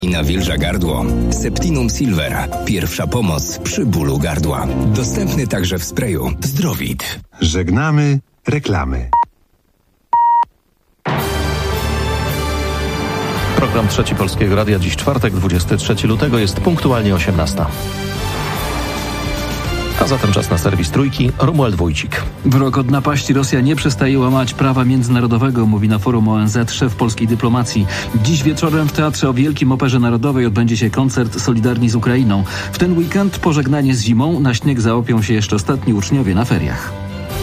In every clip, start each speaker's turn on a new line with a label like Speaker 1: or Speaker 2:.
Speaker 1: I nawilża gardło. Septinum Silver. Pierwsza pomoc przy bólu gardła. Dostępny także w sprayu Zdrowit.
Speaker 2: Żegnamy reklamy.
Speaker 3: Program Trzeci Polskiego Radia. Dziś czwartek, 23 lutego, jest punktualnie 18. A zatem czas na serwis Trójki. Romuald Wójcik.
Speaker 4: W rok od napaści Rosja nie przestaje łamać prawa międzynarodowego, mówi na forum ONZ szef polskiej dyplomacji. Dziś wieczorem w Teatrze o Wielkim Operze Narodowej odbędzie się koncert Solidarni z Ukrainą. W ten weekend pożegnanie z zimą. Na śnieg załapią się jeszcze ostatni uczniowie na feriach.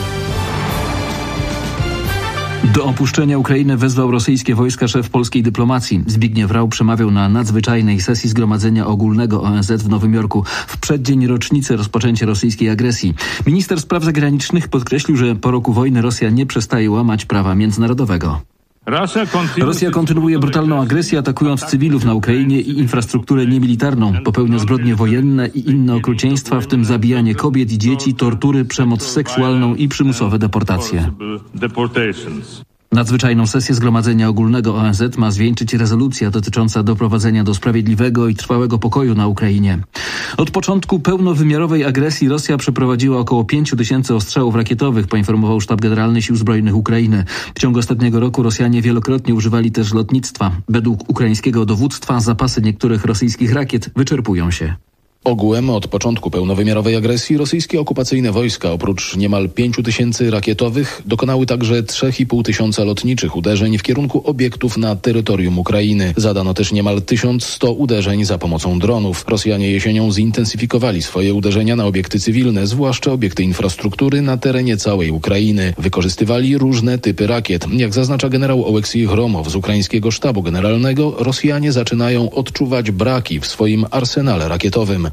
Speaker 4: Do opuszczenia Ukrainy wezwał rosyjskie wojska szef polskiej dyplomacji. Zbigniew Rau przemawiał na nadzwyczajnej sesji Zgromadzenia Ogólnego ONZ w Nowym Jorku w przeddzień rocznicy rozpoczęcia rosyjskiej agresji. Minister spraw zagranicznych podkreślił, że po roku wojny Rosja nie przestaje łamać prawa międzynarodowego. Rosja kontynuuje brutalną agresję, atakując cywilów na Ukrainie i infrastrukturę niemilitarną. Popełnia zbrodnie wojenne i inne okrucieństwa, w tym zabijanie kobiet i dzieci, tortury, przemoc seksualną i przymusowe deportacje. Nadzwyczajną sesję Zgromadzenia Ogólnego ONZ ma zwieńczyć rezolucja dotycząca doprowadzenia do sprawiedliwego i trwałego pokoju na Ukrainie. Od początku pełnowymiarowej agresji Rosja przeprowadziła około 5000 ostrzałów rakietowych, poinformował Sztab Generalny Sił Zbrojnych Ukrainy. W ciągu ostatniego roku Rosjanie wielokrotnie używali też lotnictwa. Według ukraińskiego dowództwa zapasy niektórych rosyjskich rakiet wyczerpują się.
Speaker 5: Ogółem od początku pełnowymiarowej agresji rosyjskie okupacyjne wojska oprócz niemal 5000 rakietowych dokonały także 3500 lotniczych uderzeń w kierunku obiektów na terytorium Ukrainy. Zadano też niemal 1100 uderzeń za pomocą dronów. Rosjanie jesienią zintensyfikowali swoje uderzenia na obiekty cywilne, zwłaszcza obiekty infrastruktury na terenie całej Ukrainy. Wykorzystywali różne typy rakiet. Jak zaznacza generał Oleksij Hromow z ukraińskiego sztabu generalnego, Rosjanie zaczynają odczuwać braki w swoim arsenale rakietowym.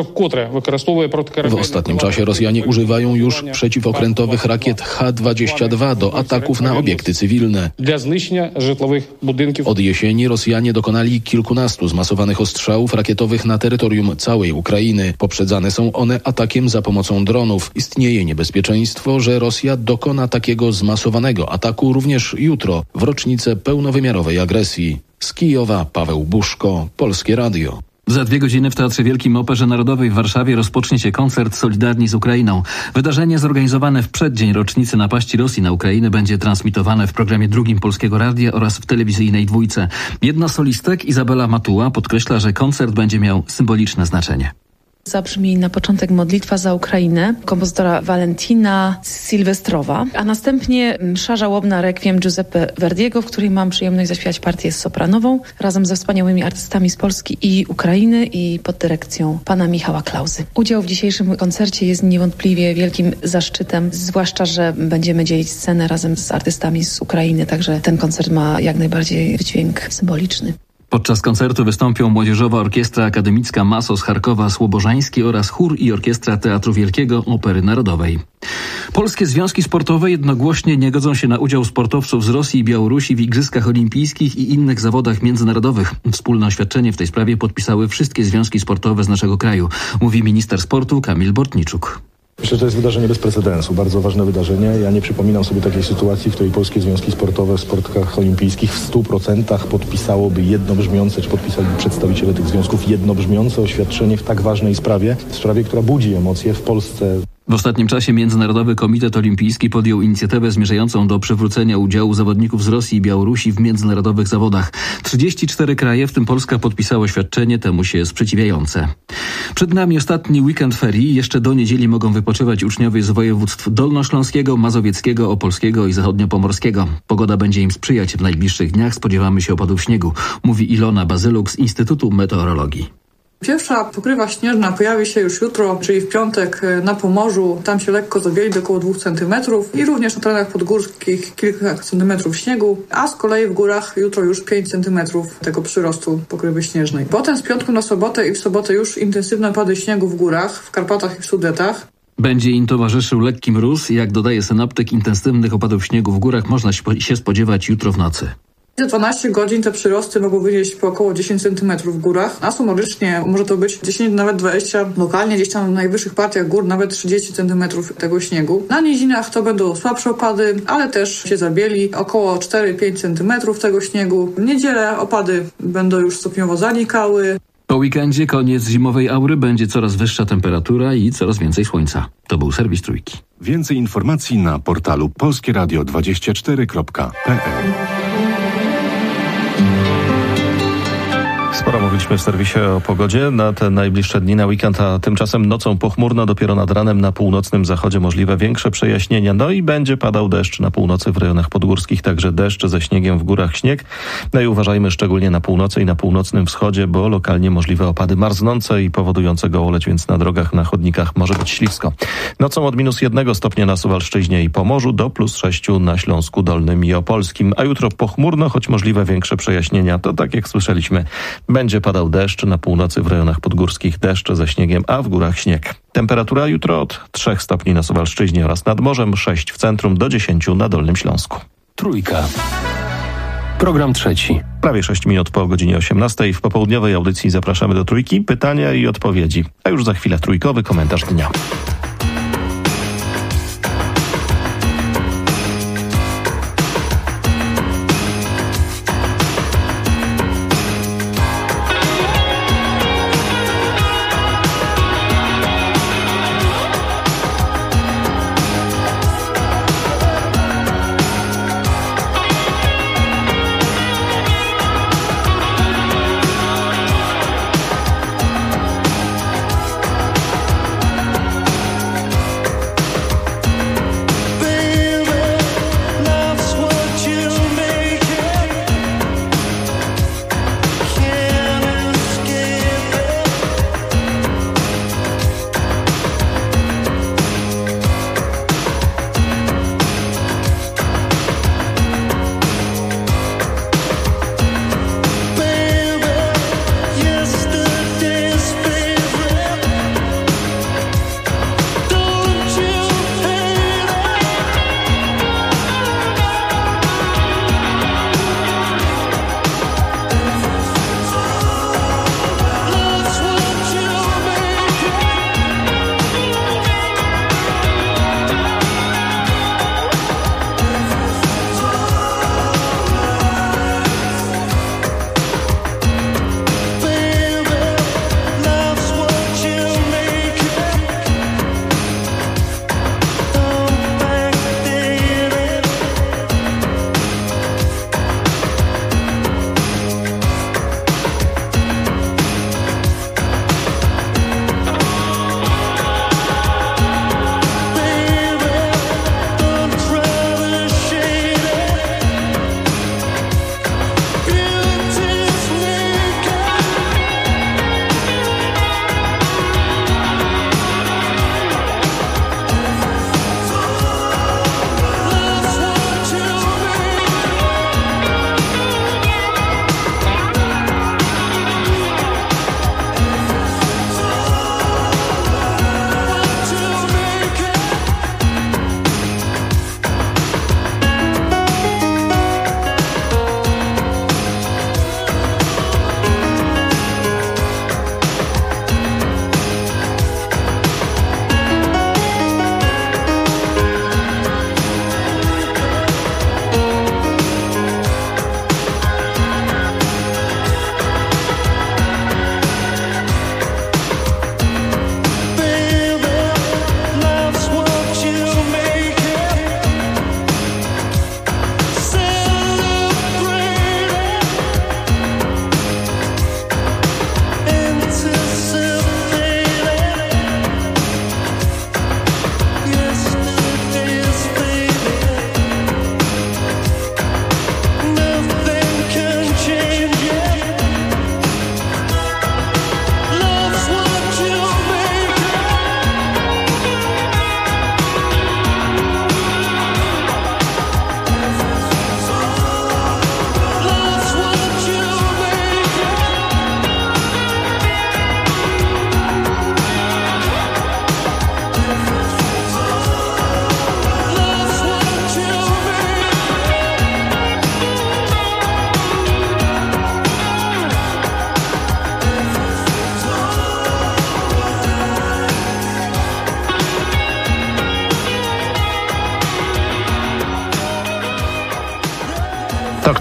Speaker 5: W ostatnim czasie Rosjanie używają już przeciwokrętowych rakiet H-22 do ataków na obiekty cywilne. Od jesieni Rosjanie dokonali kilkunastu zmasowanych ostrzałów rakietowych na terytorium całej Ukrainy. Poprzedzane są one atakiem za pomocą dronów. Istnieje niebezpieczeństwo, że Rosja dokona takiego zmasowanego ataku również jutro, w rocznicę pełnowymiarowej agresji. Z Kijowa Paweł Buszko, Polskie Radio.
Speaker 4: Za 2 godziny w Teatrze Wielkim Operze Narodowej w Warszawie rozpocznie się koncert Solidarni z Ukrainą. Wydarzenie zorganizowane w przeddzień rocznicy napaści Rosji na Ukrainę będzie transmitowane w programie drugim Polskiego Radia oraz w telewizyjnej Dwójce. Jedna z solistek, Izabela Matuła, podkreśla, że koncert będzie miał symboliczne znaczenie.
Speaker 6: Zabrzmi na początek modlitwa za Ukrainę kompozytora Valentina Sylwestrowa, a następnie msza żałobna Requiem Giuseppe Verdiego, w której mam przyjemność zaśpiewać partię sopranową razem ze wspaniałymi artystami z Polski i Ukrainy i pod dyrekcją pana Michała Klauzy. Udział w dzisiejszym koncercie jest niewątpliwie wielkim zaszczytem, zwłaszcza, że będziemy dzielić scenę razem z artystami z Ukrainy, także ten koncert ma jak najbardziej wydźwięk symboliczny.
Speaker 4: Podczas koncertu wystąpią Młodzieżowa Orkiestra Akademicka MASO z Charkowa Słobożański oraz chór i orkiestra Teatru Wielkiego Opery Narodowej. Polskie związki sportowe jednogłośnie nie godzą się na udział sportowców z Rosji i Białorusi w Igrzyskach Olimpijskich i innych zawodach międzynarodowych. Wspólne oświadczenie w tej sprawie podpisały wszystkie związki sportowe z naszego kraju, mówi minister sportu Kamil Bortniczuk.
Speaker 7: Myślę, że to jest wydarzenie bez precedensu, bardzo ważne wydarzenie. Ja nie przypominam sobie takiej sytuacji, w której polskie związki sportowe w sportach olimpijskich w 100% podpisałoby jednobrzmiące, czy podpisaliby przedstawiciele tych związków jednobrzmiące oświadczenie w tak ważnej sprawie, która budzi emocje w Polsce.
Speaker 4: W ostatnim czasie Międzynarodowy Komitet Olimpijski podjął inicjatywę zmierzającą do przywrócenia udziału zawodników z Rosji i Białorusi w międzynarodowych zawodach. 34 kraje, w tym Polska, podpisało oświadczenie temu się sprzeciwiające. Przed nami ostatni weekend ferii. Jeszcze do niedzieli mogą wypoczywać uczniowie z województw dolnośląskiego, mazowieckiego, opolskiego i zachodniopomorskiego. Pogoda będzie im sprzyjać w najbliższych dniach. Spodziewamy się opadów śniegu, mówi Ilona Bazyluk z Instytutu Meteorologii.
Speaker 8: Pierwsza pokrywa śnieżna pojawi się już jutro, czyli w piątek na Pomorzu. Tam się lekko zabieli do około 2 cm i również na terenach podgórskich kilka centymetrów śniegu, a z kolei w górach jutro już 5 cm tego przyrostu pokrywy śnieżnej. Potem z piątku na sobotę i w sobotę już intensywne opady śniegu w górach, w Karpatach i w Sudetach.
Speaker 4: Będzie im towarzyszył lekki mróz. Jak dodaje synoptyk, intensywnych opadów śniegu w górach można się spodziewać jutro w nocy.
Speaker 8: Za 12 godzin te przyrosty mogą wynieść po około 10 cm w górach, a sumarycznie może to być 10, nawet 20, lokalnie gdzieś tam w najwyższych partiach gór nawet 30 cm tego śniegu. Na nizinach to będą słabsze opady, ale też się zabieli, około 4-5 cm tego śniegu. W niedzielę opady będą już stopniowo zanikały.
Speaker 4: Po weekendzie koniec zimowej aury, będzie coraz wyższa temperatura i coraz więcej słońca. To był serwis Trójki.
Speaker 2: Więcej informacji na portalu polskieradio24.pl.
Speaker 3: Sporo mówiliśmy w serwisie o pogodzie na te najbliższe dni, na weekend, a tymczasem nocą pochmurno, dopiero nad ranem na północnym zachodzie możliwe większe przejaśnienia. No i będzie padał deszcz na północy w rejonach podgórskich, także deszcz ze śniegiem, w górach śnieg. No i uważajmy szczególnie na północy i na północnym wschodzie, bo lokalnie możliwe opady marznące i powodujące gołoleć, więc na drogach, na chodnikach może być ślisko. Nocą od -1 stopnia na Suwalszczyźnie i Pomorzu do +6 na Śląsku Dolnym i Opolskim. A jutro pochmurno, choć możliwe większe przejaśnienia. To tak jak słyszeliśmy, będzie padał deszcz, na północy w rejonach podgórskich deszcz ze śniegiem, a w górach śnieg. Temperatura jutro od 3 stopni na Suwalszczyźnie oraz nad morzem, 6 w centrum do 10 na Dolnym Śląsku.
Speaker 1: Trójka. Program trzeci.
Speaker 3: Prawie 6 minut po godzinie 18. W popołudniowej audycji zapraszamy do Trójki, pytania i odpowiedzi. A już za chwilę trójkowy komentarz dnia.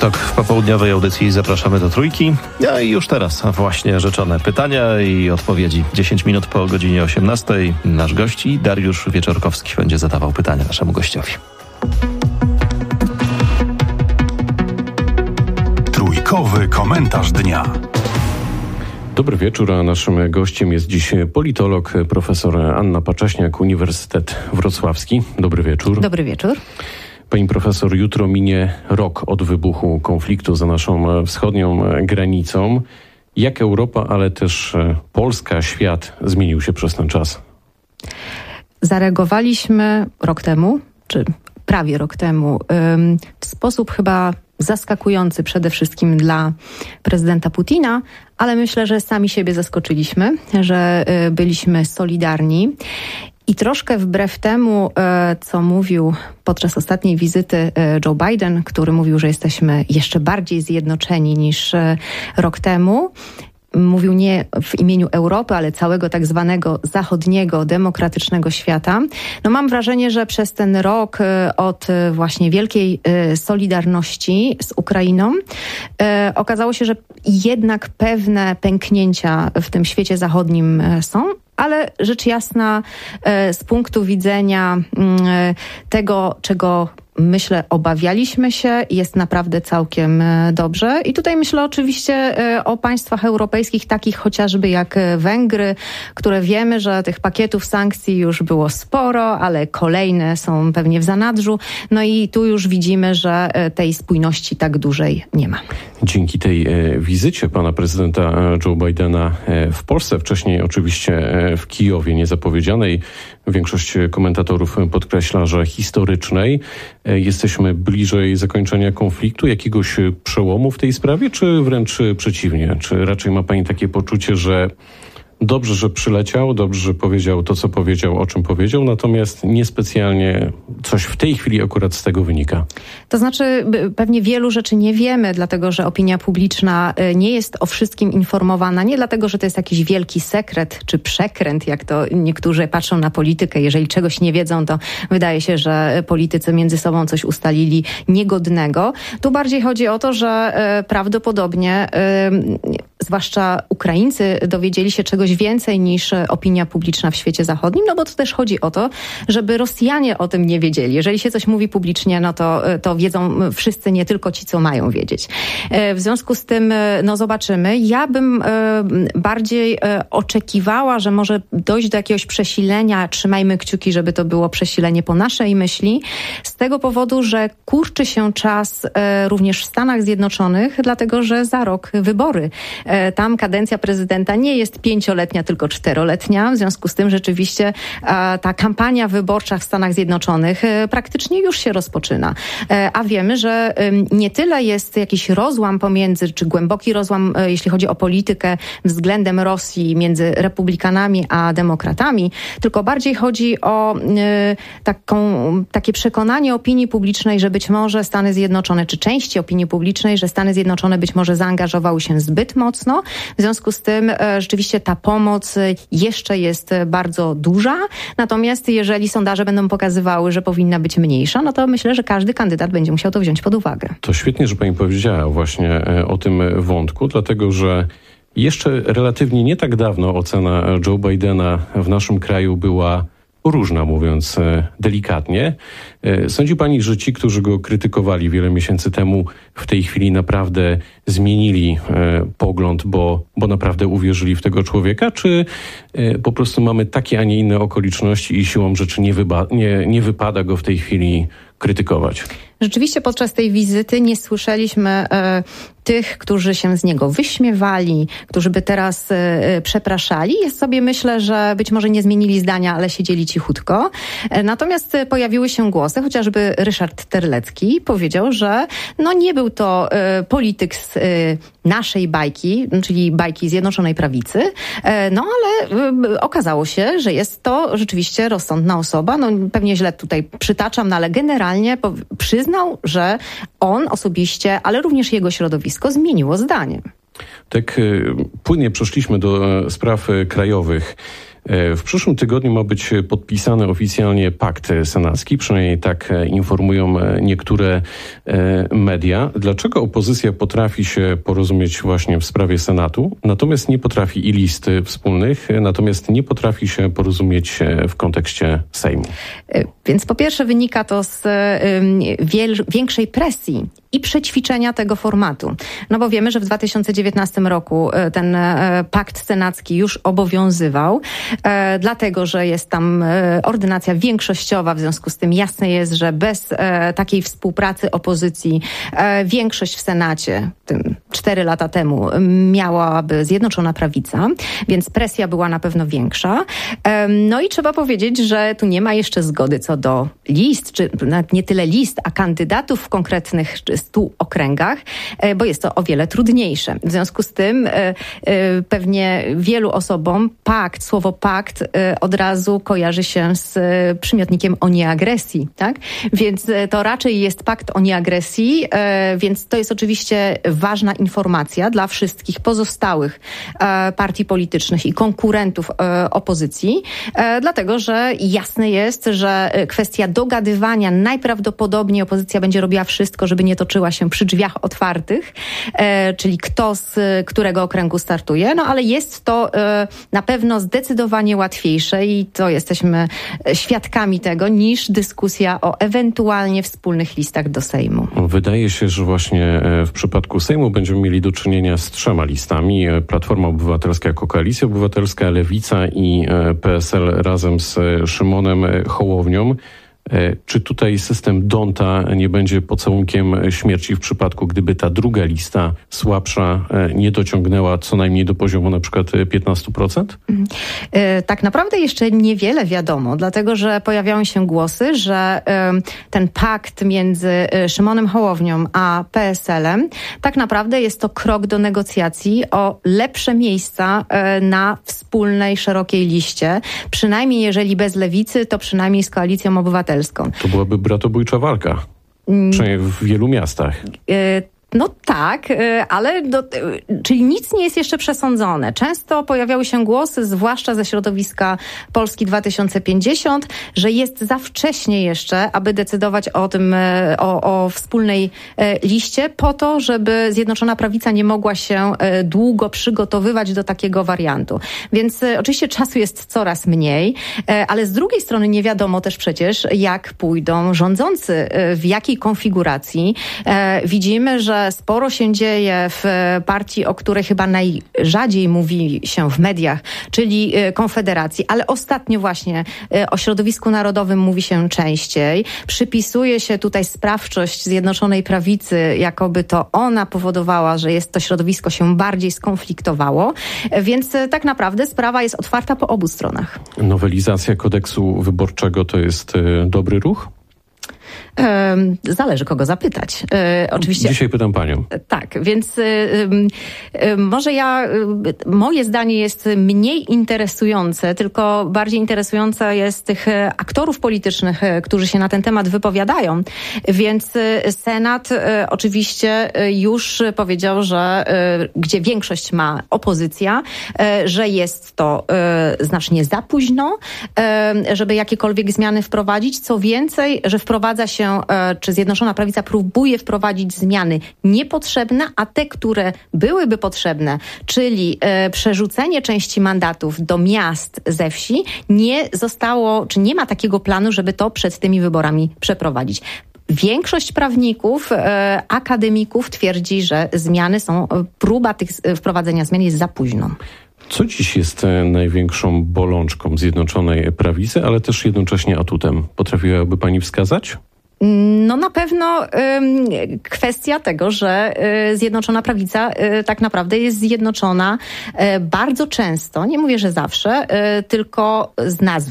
Speaker 3: Piątek w popołudniowej audycji zapraszamy do Trójki. No i już teraz właśnie rzeczone pytania i odpowiedzi. 10 minut po godzinie 18 nasz gość Dariusz Wieczorkowski będzie zadawał pytania naszemu gościowi.
Speaker 2: Trójkowy komentarz dnia.
Speaker 9: Dobry wieczór, a naszym gościem jest dziś politolog, profesor Anna Pacześniak, Uniwersytet Wrocławski. Dobry wieczór.
Speaker 10: Dobry wieczór.
Speaker 9: Pani profesor, jutro minie rok od wybuchu konfliktu za naszą wschodnią granicą. Jak Europa, ale też Polska, świat zmienił się przez ten czas?
Speaker 10: Zareagowaliśmy rok temu, czy prawie rok temu, w sposób chyba zaskakujący przede wszystkim dla prezydenta Putina, ale myślę, że sami siebie zaskoczyliśmy, że byliśmy solidarni. I troszkę wbrew temu, co mówił podczas ostatniej wizyty Joe Biden, który mówił, że jesteśmy jeszcze bardziej zjednoczeni niż rok temu, mówił nie w imieniu Europy, ale całego tak zwanego zachodniego, demokratycznego świata. No mam wrażenie, że przez ten rok od właśnie wielkiej solidarności z Ukrainą okazało się, że jednak pewne pęknięcia w tym świecie zachodnim są, ale rzecz jasna z punktu widzenia tego, czego myślę, obawialiśmy się, jest naprawdę całkiem dobrze. I tutaj myślę oczywiście o państwach europejskich, takich chociażby jak Węgry, które wiemy, że tych pakietów sankcji już było sporo, ale kolejne są pewnie w zanadrzu. No i tu już widzimy, że tej spójności tak dużej nie ma.
Speaker 9: Dzięki tej wizycie pana prezydenta Joe Bidena w Polsce, wcześniej oczywiście w Kijowie, niezapowiedzianej, większość komentatorów podkreśla, że historycznej, jesteśmy bliżej zakończenia konfliktu, jakiegoś przełomu w tej sprawie, czy wręcz przeciwnie? Czy raczej ma pani takie poczucie, że dobrze, że przyleciał, dobrze, że powiedział to, co powiedział, o czym powiedział, natomiast niespecjalnie coś w tej chwili akurat z tego wynika?
Speaker 10: To znaczy, pewnie wielu rzeczy nie wiemy, dlatego że opinia publiczna nie jest o wszystkim informowana, nie dlatego, że to jest jakiś wielki sekret czy przekręt, jak to niektórzy patrzą na politykę. Jeżeli czegoś nie wiedzą, to wydaje się, że politycy między sobą coś ustalili niegodnego. Tu bardziej chodzi o to, że prawdopodobnie zwłaszcza Ukraińcy dowiedzieli się czegoś więcej niż opinia publiczna w świecie zachodnim, no bo to też chodzi o to, żeby Rosjanie o tym nie wiedzieli. Jeżeli się coś mówi publicznie, no to wiedzą wszyscy, nie tylko ci, co mają wiedzieć. W związku z tym, no zobaczymy. Ja bym bardziej oczekiwała, że może dojść do jakiegoś przesilenia. Trzymajmy kciuki, żeby to było przesilenie po naszej myśli. Z tego powodu, że kurczy się czas również w Stanach Zjednoczonych, dlatego że za rok wybory. Tam kadencja prezydenta nie jest 5-letnia, tylko 4-letnia. W związku z tym rzeczywiście ta kampania wyborcza w Stanach Zjednoczonych praktycznie już się rozpoczyna. A wiemy, że nie tyle jest jakiś rozłam pomiędzy, czy głęboki rozłam, jeśli chodzi o politykę względem Rosji między republikanami a demokratami, tylko bardziej chodzi o takie przekonanie opinii publicznej, że być może Stany Zjednoczone, czy części opinii publicznej, że Stany Zjednoczone być może zaangażowały się zbyt mocno. W związku z tym rzeczywiście ta pomoc jeszcze jest bardzo duża. Natomiast jeżeli sondaże będą pokazywały, że powinna być mniejsza, no to myślę, że każdy kandydat będzie musiał to wziąć pod uwagę.
Speaker 9: To świetnie, że pani powiedziała właśnie o tym wątku, dlatego że jeszcze relatywnie nie tak dawno ocena Joe Bidena w naszym kraju była różna, mówiąc delikatnie. Sądzi pani, że ci, którzy go krytykowali wiele miesięcy temu, w tej chwili naprawdę zmienili pogląd, bo naprawdę uwierzyli w tego człowieka, czy po prostu mamy takie, a nie inne okoliczności i siłą rzeczy nie wypada go w tej chwili krytykować?
Speaker 10: Rzeczywiście podczas tej wizyty nie słyszeliśmy tych, którzy się z niego wyśmiewali, którzy by teraz przepraszali. Jest sobie, myślę, że być może nie zmienili zdania, ale siedzieli cichutko. Natomiast pojawiły się głosy, chociażby Ryszard Terlecki powiedział, że no nie był to polityk z naszej bajki, czyli bajki Zjednoczonej Prawicy, no ale okazało się, że jest to rzeczywiście rozsądna osoba. No pewnie źle tutaj przytaczam, no ale generalnie przyznał, że on osobiście, ale również jego środowisko zmieniło zdanie.
Speaker 9: Tak płynnie przeszliśmy do spraw krajowych. W przyszłym tygodniu ma być podpisany oficjalnie pakt senacki, przynajmniej tak informują niektóre media. Dlaczego opozycja potrafi się porozumieć właśnie w sprawie Senatu, natomiast nie potrafi i list wspólnych, natomiast nie potrafi się porozumieć w kontekście Sejmu?
Speaker 10: Więc po pierwsze wynika to z większej presji i przećwiczenia tego formatu. No bo wiemy, że w 2019 roku ten pakt senacki już obowiązywał, dlatego, że jest tam ordynacja większościowa, w związku z tym jasne jest, że bez takiej współpracy opozycji większość w Senacie 4 lata temu miałaby Zjednoczona Prawica, więc presja była na pewno większa. No i trzeba powiedzieć, że tu nie ma jeszcze zgody co do list, czy nawet nie tyle list, a kandydatów w konkretnych 100 okręgach, bo jest to o wiele trudniejsze. W związku z tym pewnie wielu osobom słowo pakt od razu kojarzy się z przymiotnikiem o nieagresji, tak? Więc to raczej jest pakt o nieagresji, więc to jest oczywiście ważna informacja dla wszystkich pozostałych partii politycznych i konkurentów opozycji, dlatego że jasne jest, że kwestia dogadywania, najprawdopodobniej opozycja będzie robiła wszystko, żeby nie toczyła się przy drzwiach otwartych, czyli kto z którego okręgu startuje, no ale jest to na pewno zdecydowanie łatwiejsze i to jesteśmy świadkami tego, niż dyskusja o ewentualnie wspólnych listach do Sejmu.
Speaker 9: Wydaje się, że właśnie w przypadku Sejmu będziemy mieli do czynienia z 3 listami. Platforma Obywatelska jako Koalicja Obywatelska, Lewica i PSL razem z Szymonem Hołownią. Czy tutaj system D'Hondta nie będzie pocałunkiem śmierci w przypadku, gdyby ta druga lista słabsza nie dociągnęła co najmniej do poziomu na przykład 15%?
Speaker 10: Tak naprawdę jeszcze niewiele wiadomo, dlatego że pojawiają się głosy, że ten pakt między Szymonem Hołownią a PSL-em tak naprawdę jest to krok do negocjacji o lepsze miejsca na wspólnej, szerokiej liście. Przynajmniej jeżeli bez Lewicy, to przynajmniej z Koalicją Obywatelską.
Speaker 9: To byłaby bratobójcza walka, przynajmniej w wielu miastach.
Speaker 10: No tak, ale czyli nic nie jest jeszcze przesądzone. Często pojawiały się głosy, zwłaszcza ze środowiska Polski 2050, że jest za wcześnie jeszcze, aby decydować o tym, o wspólnej liście, po to, żeby Zjednoczona Prawica nie mogła się długo przygotowywać do takiego wariantu. Więc oczywiście czasu jest coraz mniej, ale z drugiej strony nie wiadomo też przecież, jak pójdą rządzący, w jakiej konfiguracji. Widzimy, że sporo się dzieje w partii, o której chyba najrzadziej mówi się w mediach, czyli Konfederacji, ale ostatnio właśnie o środowisku narodowym mówi się częściej. Przypisuje się tutaj sprawczość Zjednoczonej Prawicy, jakoby to ona powodowała, że to środowisko się bardziej skonfliktowało, więc tak naprawdę sprawa jest otwarta po obu stronach.
Speaker 9: Nowelizacja kodeksu wyborczego to jest dobry ruch?
Speaker 10: Zależy kogo zapytać. Oczywiście.
Speaker 9: Dzisiaj pytam panią.
Speaker 10: Tak, więc może moje zdanie jest mniej interesujące, tylko bardziej interesujące jest tych aktorów politycznych, którzy się na ten temat wypowiadają. Więc Senat oczywiście już powiedział, że gdzie większość ma opozycja, że jest to znacznie za późno, żeby jakiekolwiek zmiany wprowadzić. Co więcej, że wprowadza się, czy Zjednoczona Prawica próbuje wprowadzić zmiany niepotrzebne, a te, które byłyby potrzebne, czyli przerzucenie części mandatów do miast ze wsi, nie zostało, czy nie ma takiego planu, żeby to przed tymi wyborami przeprowadzić. Większość prawników, akademików twierdzi, że próba wprowadzenia zmian jest za późno.
Speaker 9: Co dziś jest największą bolączką Zjednoczonej Prawicy, ale też jednocześnie atutem? Potrafiłaby pani wskazać?
Speaker 10: No na pewno kwestia tego, że Zjednoczona Prawica tak naprawdę jest zjednoczona bardzo często, nie mówię, że zawsze, tylko z nazwy.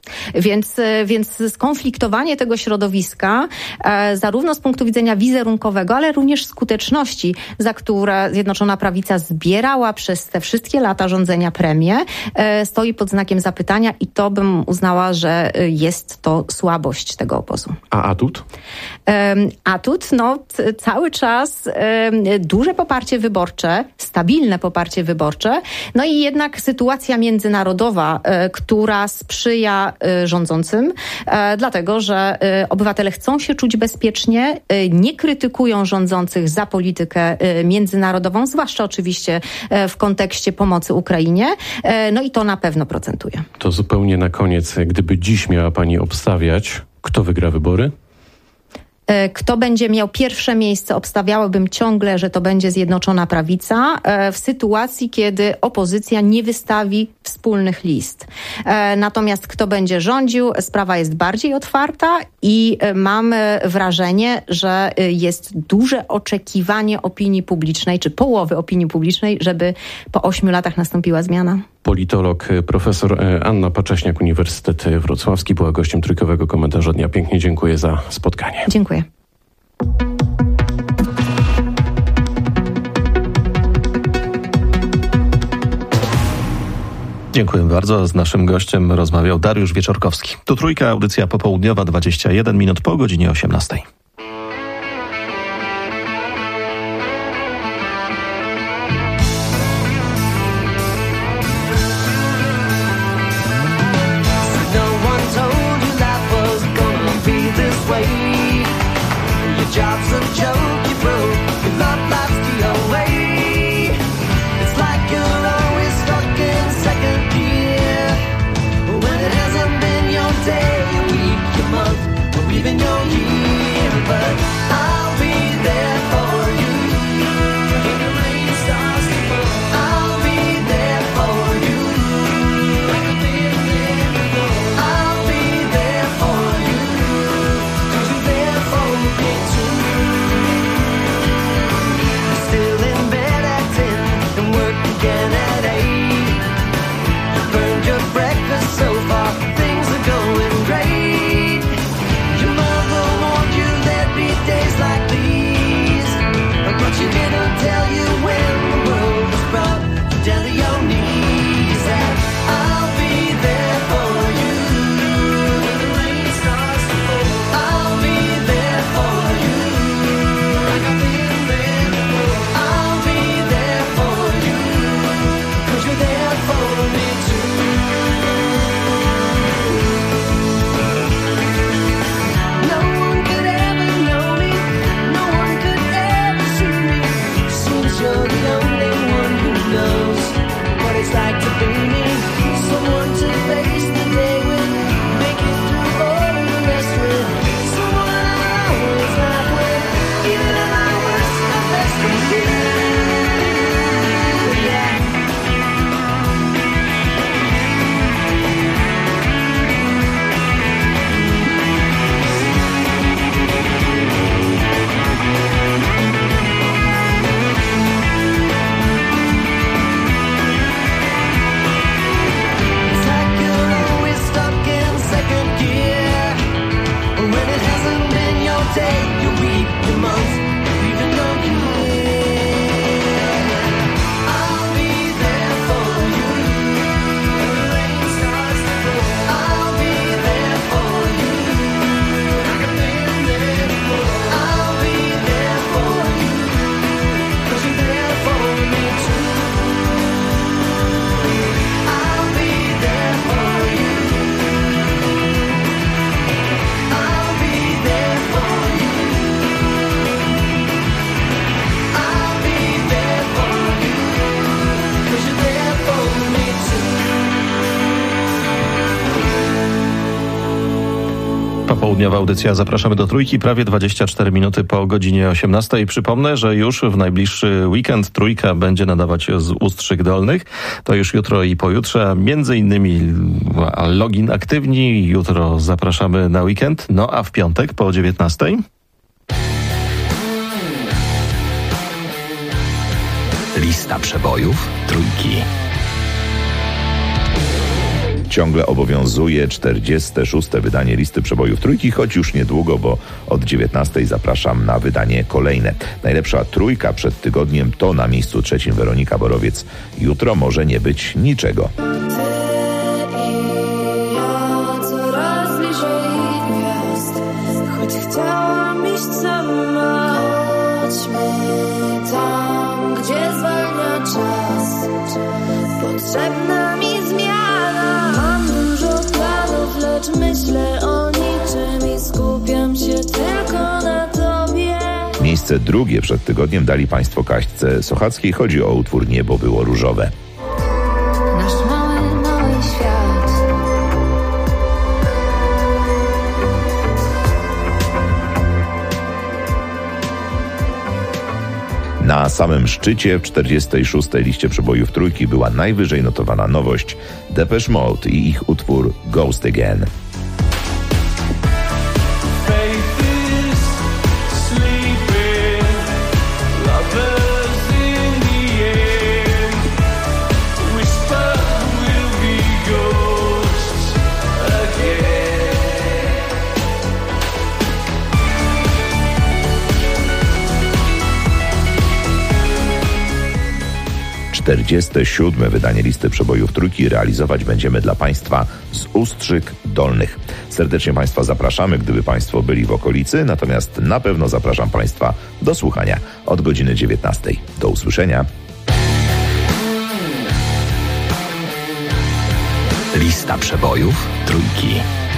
Speaker 10: Więc skonfliktowanie tego środowiska zarówno z punktu widzenia wizerunkowego, ale również skuteczności, za które Zjednoczona Prawica zbierała przez te wszystkie lata rządzenia premię, stoi pod znakiem zapytania i to bym uznała, że jest to słabość tego obozu.
Speaker 9: A atut?
Speaker 10: Atut, cały czas duże poparcie wyborcze, stabilne poparcie wyborcze, no i jednak sytuacja międzynarodowa, która sprzyja rządzącym, dlatego, że obywatele chcą się czuć bezpiecznie, nie krytykują rządzących za politykę międzynarodową, zwłaszcza oczywiście w kontekście pomocy Ukrainie, no i to na pewno procentuje.
Speaker 9: To zupełnie na koniec, gdyby dziś miała pani obstawiać, kto wygra wybory?
Speaker 10: Kto będzie miał pierwsze miejsce, obstawiałabym ciągle, że to będzie Zjednoczona Prawica w sytuacji, kiedy opozycja nie wystawi wspólnych list. Natomiast kto będzie rządził, sprawa jest bardziej otwarta i mam wrażenie, że jest duże oczekiwanie opinii publicznej, czy połowy opinii publicznej, żeby po 8 latach nastąpiła zmiana.
Speaker 9: Politolog, profesor Anna Pacześniak, Uniwersytet Wrocławski, była gościem Trójkowego Komentarza Dnia. Pięknie dziękuję za spotkanie.
Speaker 10: Dziękuję.
Speaker 3: Dziękuję bardzo. Z naszym gościem rozmawiał Dariusz Wieczorkowski. Tu Trójka, audycja popołudniowa, 21 minut po godzinie 18.
Speaker 11: Job's a joke you broke, your love life's the away. It's like you're always stuck in second gear. When it hasn't been your day, your week, your month, or even your year. But I'll be there for you. When the rain starts to fall, I'll be there for you. Like I've been there before. I'll be there for you. 'Cause you're there for me too. Still in bed at 10 and work again at 8. Burned your breakfast so far, things are going great. Your mother warned you there'd be days like these, but she didn't tell you when the world was brought down to your knees. And I'll be there for you when the rain starts to fall. I'll be there for you like I've been there before. I'll be there for you 'cause you're there for me too. No one could ever know me, no one could ever see me. Seems you're the only one who knows what it's like to be me. Someone to face the day with, make it through all of the rest with. Someone I always laugh with, even at my worst, my best with you. Yeah. It's like you're always stuck in second gear. When it hasn't been your day, your week, your month, even your year. I'll be there for you. When the rain starts to fall, I'll be there for you. Like I've been there before. I'll be there for you. 'Cause you're there for me too. I'll be there for you. I'll be there for you. I'll be there for you. 'Cause you're there for me too.
Speaker 3: Popołudniowa audycja. Zapraszamy do Trójki. Prawie 24 minuty po godzinie 18. Przypomnę, że już w najbliższy weekend Trójka będzie nadawać z Ustrzyk Dolnych. To już jutro i pojutrze, a między innymi login aktywni. Jutro zapraszamy na weekend. No a w piątek po 19.
Speaker 1: Lista przebojów Trójki.
Speaker 12: ciągle obowiązuje 46. wydanie listy przebojów trójki, choć już niedługo, bo od 19 zapraszam na wydanie kolejne. Najlepsza trójka przed tygodniem to na miejscu 3 Weronika Borowiec. Jutro może nie być niczego.
Speaker 13: Potrzebna mi zmiana. Mam dużo planów, lecz myślę o niczym i skupiam się tylko na tobie.
Speaker 12: Miejsce drugie przed tygodniem dali państwo Kaśce Sochackiej. Chodzi o utwór Niebo było różowe.
Speaker 13: Nasz mały, mały świat.
Speaker 12: Na samym szczycie w 46. liście przebojów trójki była najwyżej notowana nowość Depeche Mode i ich utwór Ghost Again. Te 47. wydanie listy przebojów trójki realizować będziemy dla Państwa z Ustrzyk Dolnych. Serdecznie Państwa zapraszamy, gdyby Państwo byli w okolicy, natomiast na pewno zapraszam Państwa do słuchania od godziny 19. Do usłyszenia.
Speaker 1: Lista przebojów trójki.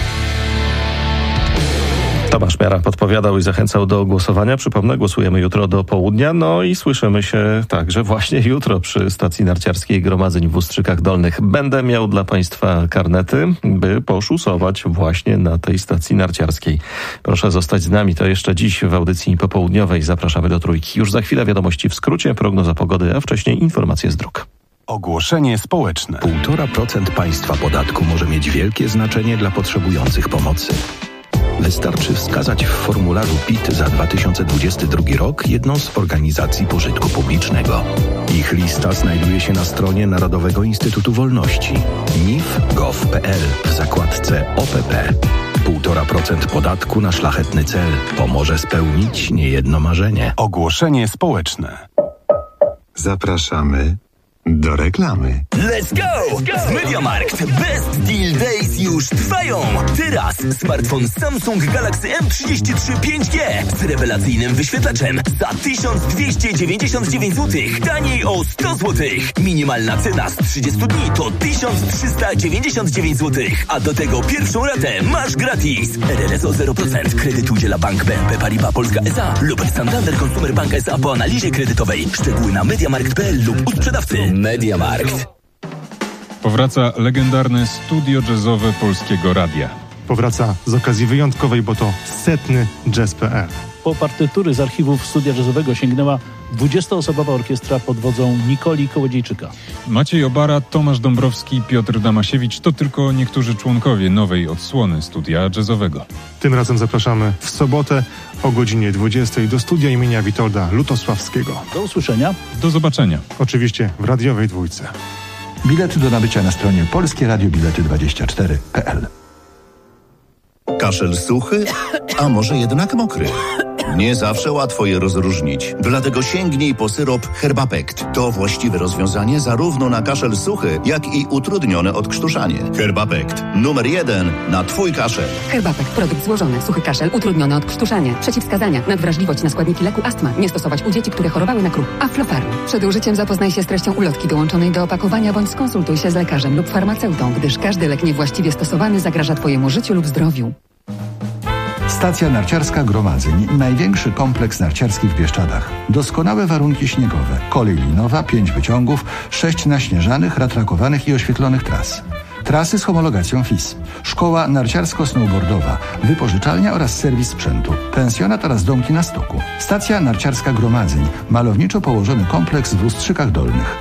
Speaker 3: Tomasz Miara podpowiadał i zachęcał do głosowania. Przypomnę, głosujemy jutro do południa. No i słyszymy się także właśnie jutro przy stacji narciarskiej Gromadzeń w Ustrzykach Dolnych. Będę miał dla Państwa karnety, by poszusować właśnie na tej stacji narciarskiej. Proszę zostać z nami. To jeszcze dziś w audycji popołudniowej. Zapraszamy do trójki. Już za chwilę wiadomości w skrócie, prognoza pogody, a wcześniej informacje z dróg.
Speaker 2: Ogłoszenie społeczne.
Speaker 1: 1,5% państwa podatku może mieć wielkie znaczenie dla potrzebujących pomocy. Wystarczy wskazać w formularzu PIT za 2022 rok jedną z organizacji pożytku publicznego. Ich lista znajduje się na stronie Narodowego Instytutu Wolności nif.gov.pl w zakładce OPP. 1,5% podatku na szlachetny cel pomoże spełnić niejedno marzenie.
Speaker 2: Ogłoszenie społeczne. Zapraszamy do reklamy.
Speaker 14: Let's go! W MediaMarkt Best Deal Days już trwają! Teraz smartfon Samsung Galaxy M33 5G z rewelacyjnym wyświetlaczem za 1299 zł. Taniej o 100 zł. Minimalna cena z 30 dni to 1399 zł. A do tego pierwszą ratę masz gratis. RRSO 0%. Kredyt udziela Bank BNP Paribas Polska S.A. lub Santander Consumer Bank S.A. po analizie kredytowej. Szczegóły na mediamarkt.pl lub u sprzedawcy. MediaMarkt.
Speaker 15: Powraca legendarne studio jazzowe Polskiego Radia.
Speaker 16: Powraca z okazji wyjątkowej, bo to 100. Jazz.pl.
Speaker 17: Po partytury z archiwów studia jazzowego sięgnęła 20-osobowa orkiestra pod wodzą Nikoli Kołodziejczyka.
Speaker 15: Maciej Obara, Tomasz Dąbrowski, Piotr Damasiewicz to tylko niektórzy członkowie nowej odsłony studia jazzowego.
Speaker 16: Tym razem zapraszamy w sobotę o godzinie 20 do studia imienia Witolda Lutosławskiego.
Speaker 17: Do usłyszenia.
Speaker 15: Do zobaczenia.
Speaker 16: Oczywiście w radiowej dwójce.
Speaker 18: Bilety do nabycia na stronie polskieradiobilety24.pl.
Speaker 19: Kaszel suchy, a może jednak mokry? Nie zawsze łatwo je rozróżnić. Dlatego sięgnij po syrop Herbapekt. To właściwe rozwiązanie zarówno na kaszel suchy, jak i utrudnione odkrztuszanie. Herbapekt. Numer 1 na Twój kaszel.
Speaker 20: Herbapekt. Produkt złożony. Suchy kaszel. Utrudnione odkrztuszanie. Przeciwwskazania. Nadwrażliwość na składniki leku astma. Nie stosować u dzieci, które chorowały na kruch. Aflofarm. Przed użyciem zapoznaj się z treścią ulotki dołączonej do opakowania bądź skonsultuj się z lekarzem lub farmaceutą, gdyż każdy lek niewłaściwie stosowany zagraża Twojemu życiu lub zdrowiu.
Speaker 18: Stacja narciarska Gromadzeń. Największy kompleks narciarski w Bieszczadach. Doskonałe warunki śniegowe. Kolej linowa, 5 wyciągów, 6 naśnieżanych, ratrakowanych i oświetlonych tras. Trasy z homologacją FIS. Szkoła narciarsko-snowboardowa. Wypożyczalnia oraz serwis sprzętu. Pensjonat oraz domki na stoku. Stacja narciarska Gromadzeń. Malowniczo położony kompleks w Ustrzykach Dolnych.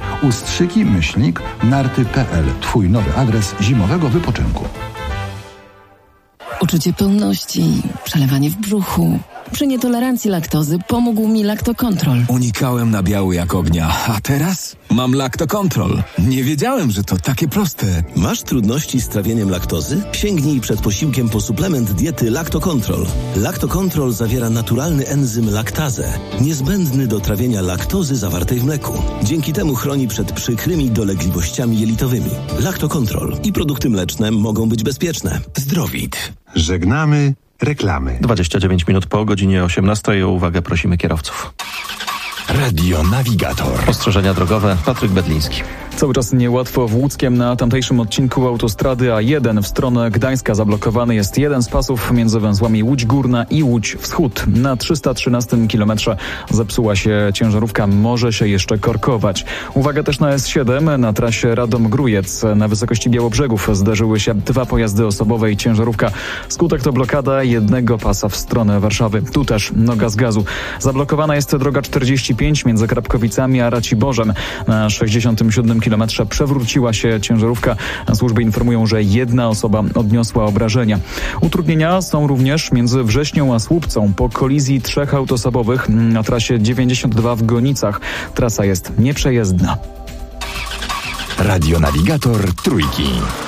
Speaker 18: Ustrzyki-narty.pl. Twój nowy adres zimowego wypoczynku.
Speaker 21: Uczucie pełności, przelewanie w brzuchu, Przy nietolerancji laktozy pomógł mi Lactocontrol.
Speaker 22: Unikałem nabiału jak ognia, a teraz mam Lactocontrol. Nie wiedziałem, że to takie proste.
Speaker 23: Masz trudności z trawieniem laktozy? Sięgnij przed posiłkiem po suplement diety Lactocontrol. Lactocontrol zawiera naturalny enzym laktazę, niezbędny do trawienia laktozy zawartej w mleku. Dzięki temu chroni przed przykrymi dolegliwościami jelitowymi. Lactocontrol i produkty mleczne mogą być bezpieczne. Zdrowit.
Speaker 2: Żegnamy reklamy.
Speaker 3: 29 minut po godzinie 18. O uwagę prosimy kierowców.
Speaker 1: Radio Navigator.
Speaker 3: Ostrzeżenia drogowe. Patryk Bedliński.
Speaker 24: Cały czas niełatwo w Łódzkiem. Na tamtejszym odcinku autostrady A1 w stronę Gdańska zablokowany jest jeden z pasów między węzłami Łódź Górna i Łódź Wschód. Na 313 kilometrze zepsuła się ciężarówka, może się jeszcze korkować. Uwaga też na S7 na trasie Radom-Grójec. Na wysokości Białobrzegów zderzyły się dwa pojazdy osobowe i ciężarówka. Skutek to blokada jednego pasa w stronę Warszawy. Tu też noga z gazu. Zablokowana jest droga 45 między Krapkowicami a Raciborzem. Na 67 kilometrze przewróciła się ciężarówka. Służby informują, że jedna osoba odniosła obrażenia. Utrudnienia są również między Wrześnią a Słupcą po kolizji trzech autosobowych na trasie 92 w Gonicach. Trasa jest nieprzejezdna.
Speaker 1: Radio Navigator Trójki.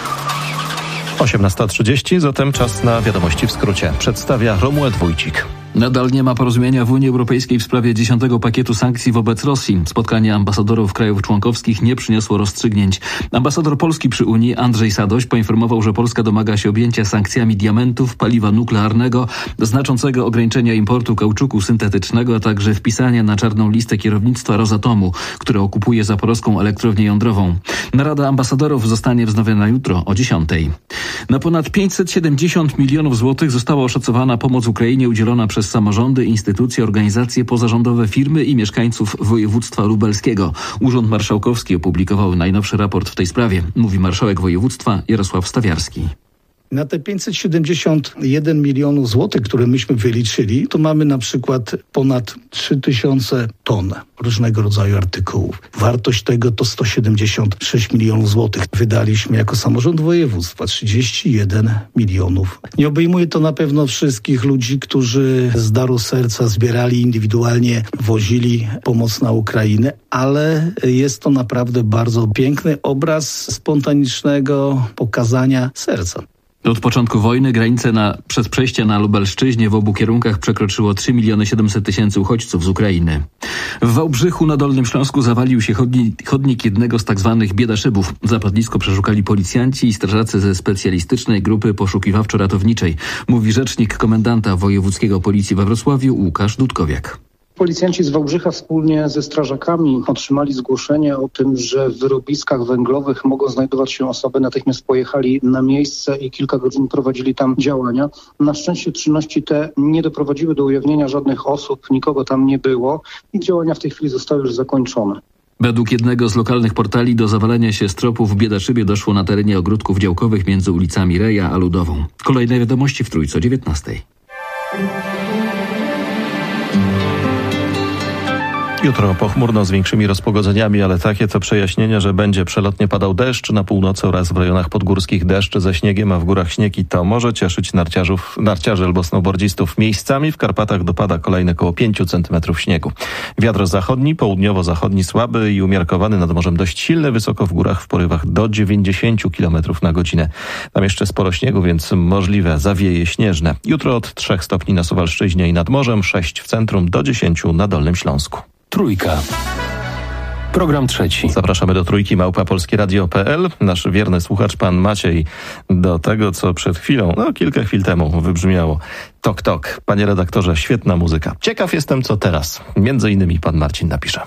Speaker 3: 18:30, zatem czas na wiadomości w skrócie. Przedstawia Romuald Wójcik.
Speaker 4: Nadal nie ma porozumienia w Unii Europejskiej w sprawie 10. pakietu sankcji wobec Rosji. Spotkanie ambasadorów krajów członkowskich nie przyniosło rozstrzygnięć. Ambasador Polski przy Unii, Andrzej Sadoś, poinformował, że Polska domaga się objęcia sankcjami diamentów, paliwa nuklearnego, znaczącego ograniczenia importu kauczuku syntetycznego, a także wpisania na czarną listę kierownictwa Rosatomu, które okupuje zaporowską elektrownię jądrową. Narada ambasadorów zostanie wznowiona jutro o 10:00. Na ponad 570 milionów złotych została oszacowana pomoc Ukrainie udzielona przez samorządy, instytucje, organizacje pozarządowe, firmy i mieszkańców województwa lubelskiego. Urząd Marszałkowski opublikował najnowszy raport w tej sprawie, mówi marszałek województwa Jarosław Stawiarski.
Speaker 25: Na te 571 milionów złotych, które myśmy wyliczyli, to mamy na przykład ponad 3000 ton różnego rodzaju artykułów. Wartość tego to 176 milionów złotych. Wydaliśmy jako samorząd województwa 31 milionów. Nie obejmuje to na pewno wszystkich ludzi, którzy z daru serca zbierali indywidualnie, wozili pomoc na Ukrainę, ale jest to naprawdę bardzo piękny obraz spontanicznego pokazania serca.
Speaker 4: Od początku wojny granice przez przejścia na Lubelszczyźnie w obu kierunkach przekroczyło 3 700 000 uchodźców z Ukrainy. W Wałbrzychu na Dolnym Śląsku zawalił się chodnik jednego z tzw. biedaszybów. Zapadlisko przeszukali policjanci i strażacy ze specjalistycznej grupy poszukiwawczo-ratowniczej, mówi rzecznik komendanta wojewódzkiego policji we Wrocławiu Łukasz Dudkowiak.
Speaker 26: Policjanci z Wałbrzycha wspólnie ze strażakami otrzymali zgłoszenie o tym, że w wyrobiskach węglowych mogą znajdować się osoby. Natychmiast pojechali na miejsce i kilka godzin prowadzili tam działania. Na szczęście czynności te nie doprowadziły do ujawnienia żadnych osób, nikogo tam nie było i działania w tej chwili zostały już zakończone.
Speaker 4: Według jednego z lokalnych portali do zawalenia się stropów w Biedaszybie doszło na terenie ogródków działkowych między ulicami Reja a Ludową. Kolejne wiadomości w Trójce o 19:00.
Speaker 3: Jutro pochmurno z większymi rozpogodzeniami, ale takie to przejaśnienia, że będzie przelotnie padał deszcz na północy oraz w rejonach podgórskich deszcz ze śniegiem, a w górach śnieg i to może cieszyć narciarzy albo snowboardzistów. Miejscami w Karpatach dopada kolejne około 5 cm śniegu. Wiatr zachodni, południowo-zachodni słaby i umiarkowany, nad morzem dość silny, wysoko w górach w porywach do 90 km na godzinę. Tam jeszcze sporo śniegu, więc możliwe zawieje śnieżne. Jutro od 3 stopni na Suwalszczyźnie i nad morzem, 6 w centrum, do 10 na Dolnym Śląsku.
Speaker 2: Trójka. Program trzeci.
Speaker 3: Zapraszamy do Trójki @polskieradio.pl. Nasz wierny słuchacz, pan Maciej, do tego, co przed chwilą, kilka chwil temu wybrzmiało. Tok, tok. Panie redaktorze, świetna muzyka. Ciekaw jestem, co teraz. Między innymi pan Marcin napisze.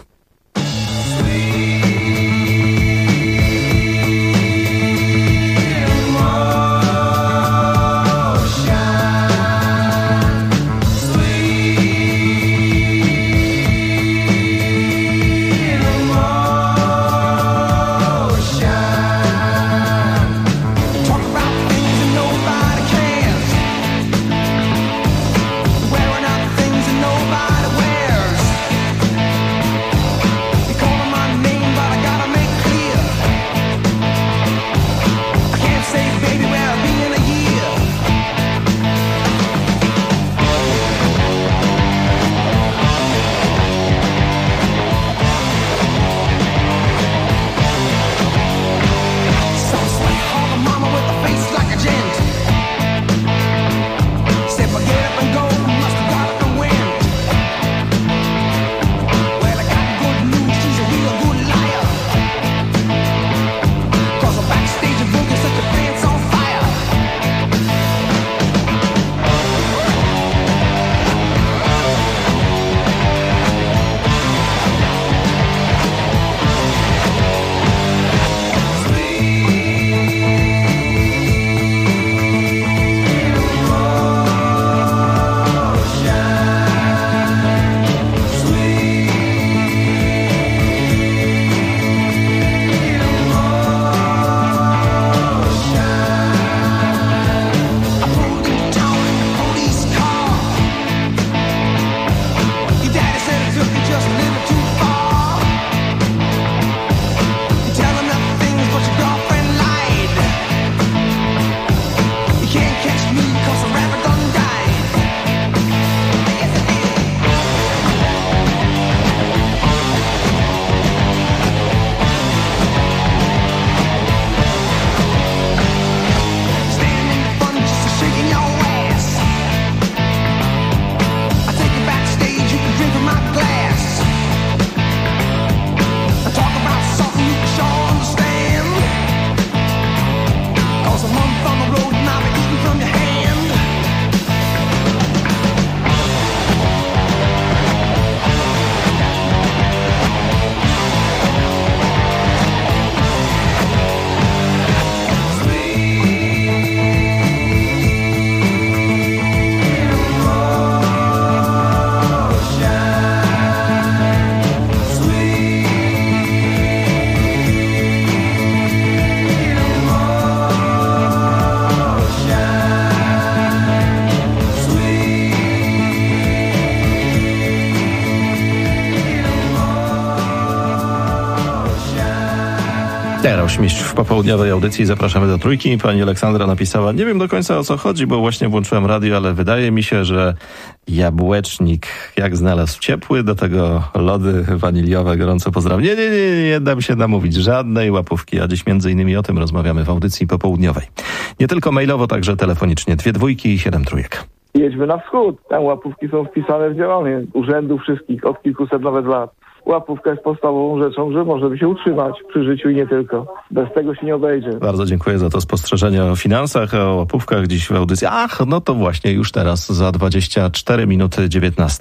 Speaker 3: Rauschmistrz w popołudniowej audycji. Zapraszamy do Trójki. Pani Aleksandra napisała, nie wiem do końca o co chodzi, bo właśnie włączyłem radio, ale wydaje mi się, że jabłecznik jak znalazł ciepły, do tego lody waniliowe, gorąco pozdrawiam. Nie dam się namówić. Żadnej łapówki, a dziś między innymi o tym rozmawiamy w audycji popołudniowej. Nie tylko mailowo, także telefonicznie. 2 dwójki i 7 trójek.
Speaker 5: Jedźmy na wschód. Tam łapówki są wpisane w działanie urzędów wszystkich od kilkuset nawet lat. Łapówka jest podstawową rzeczą, że możemy się utrzymać przy życiu i nie tylko. Bez tego się nie obejdzie.
Speaker 3: Bardzo dziękuję za to spostrzeżenie o finansach, a o łapówkach dziś w audycji. No to właśnie już teraz za 24 minuty 19.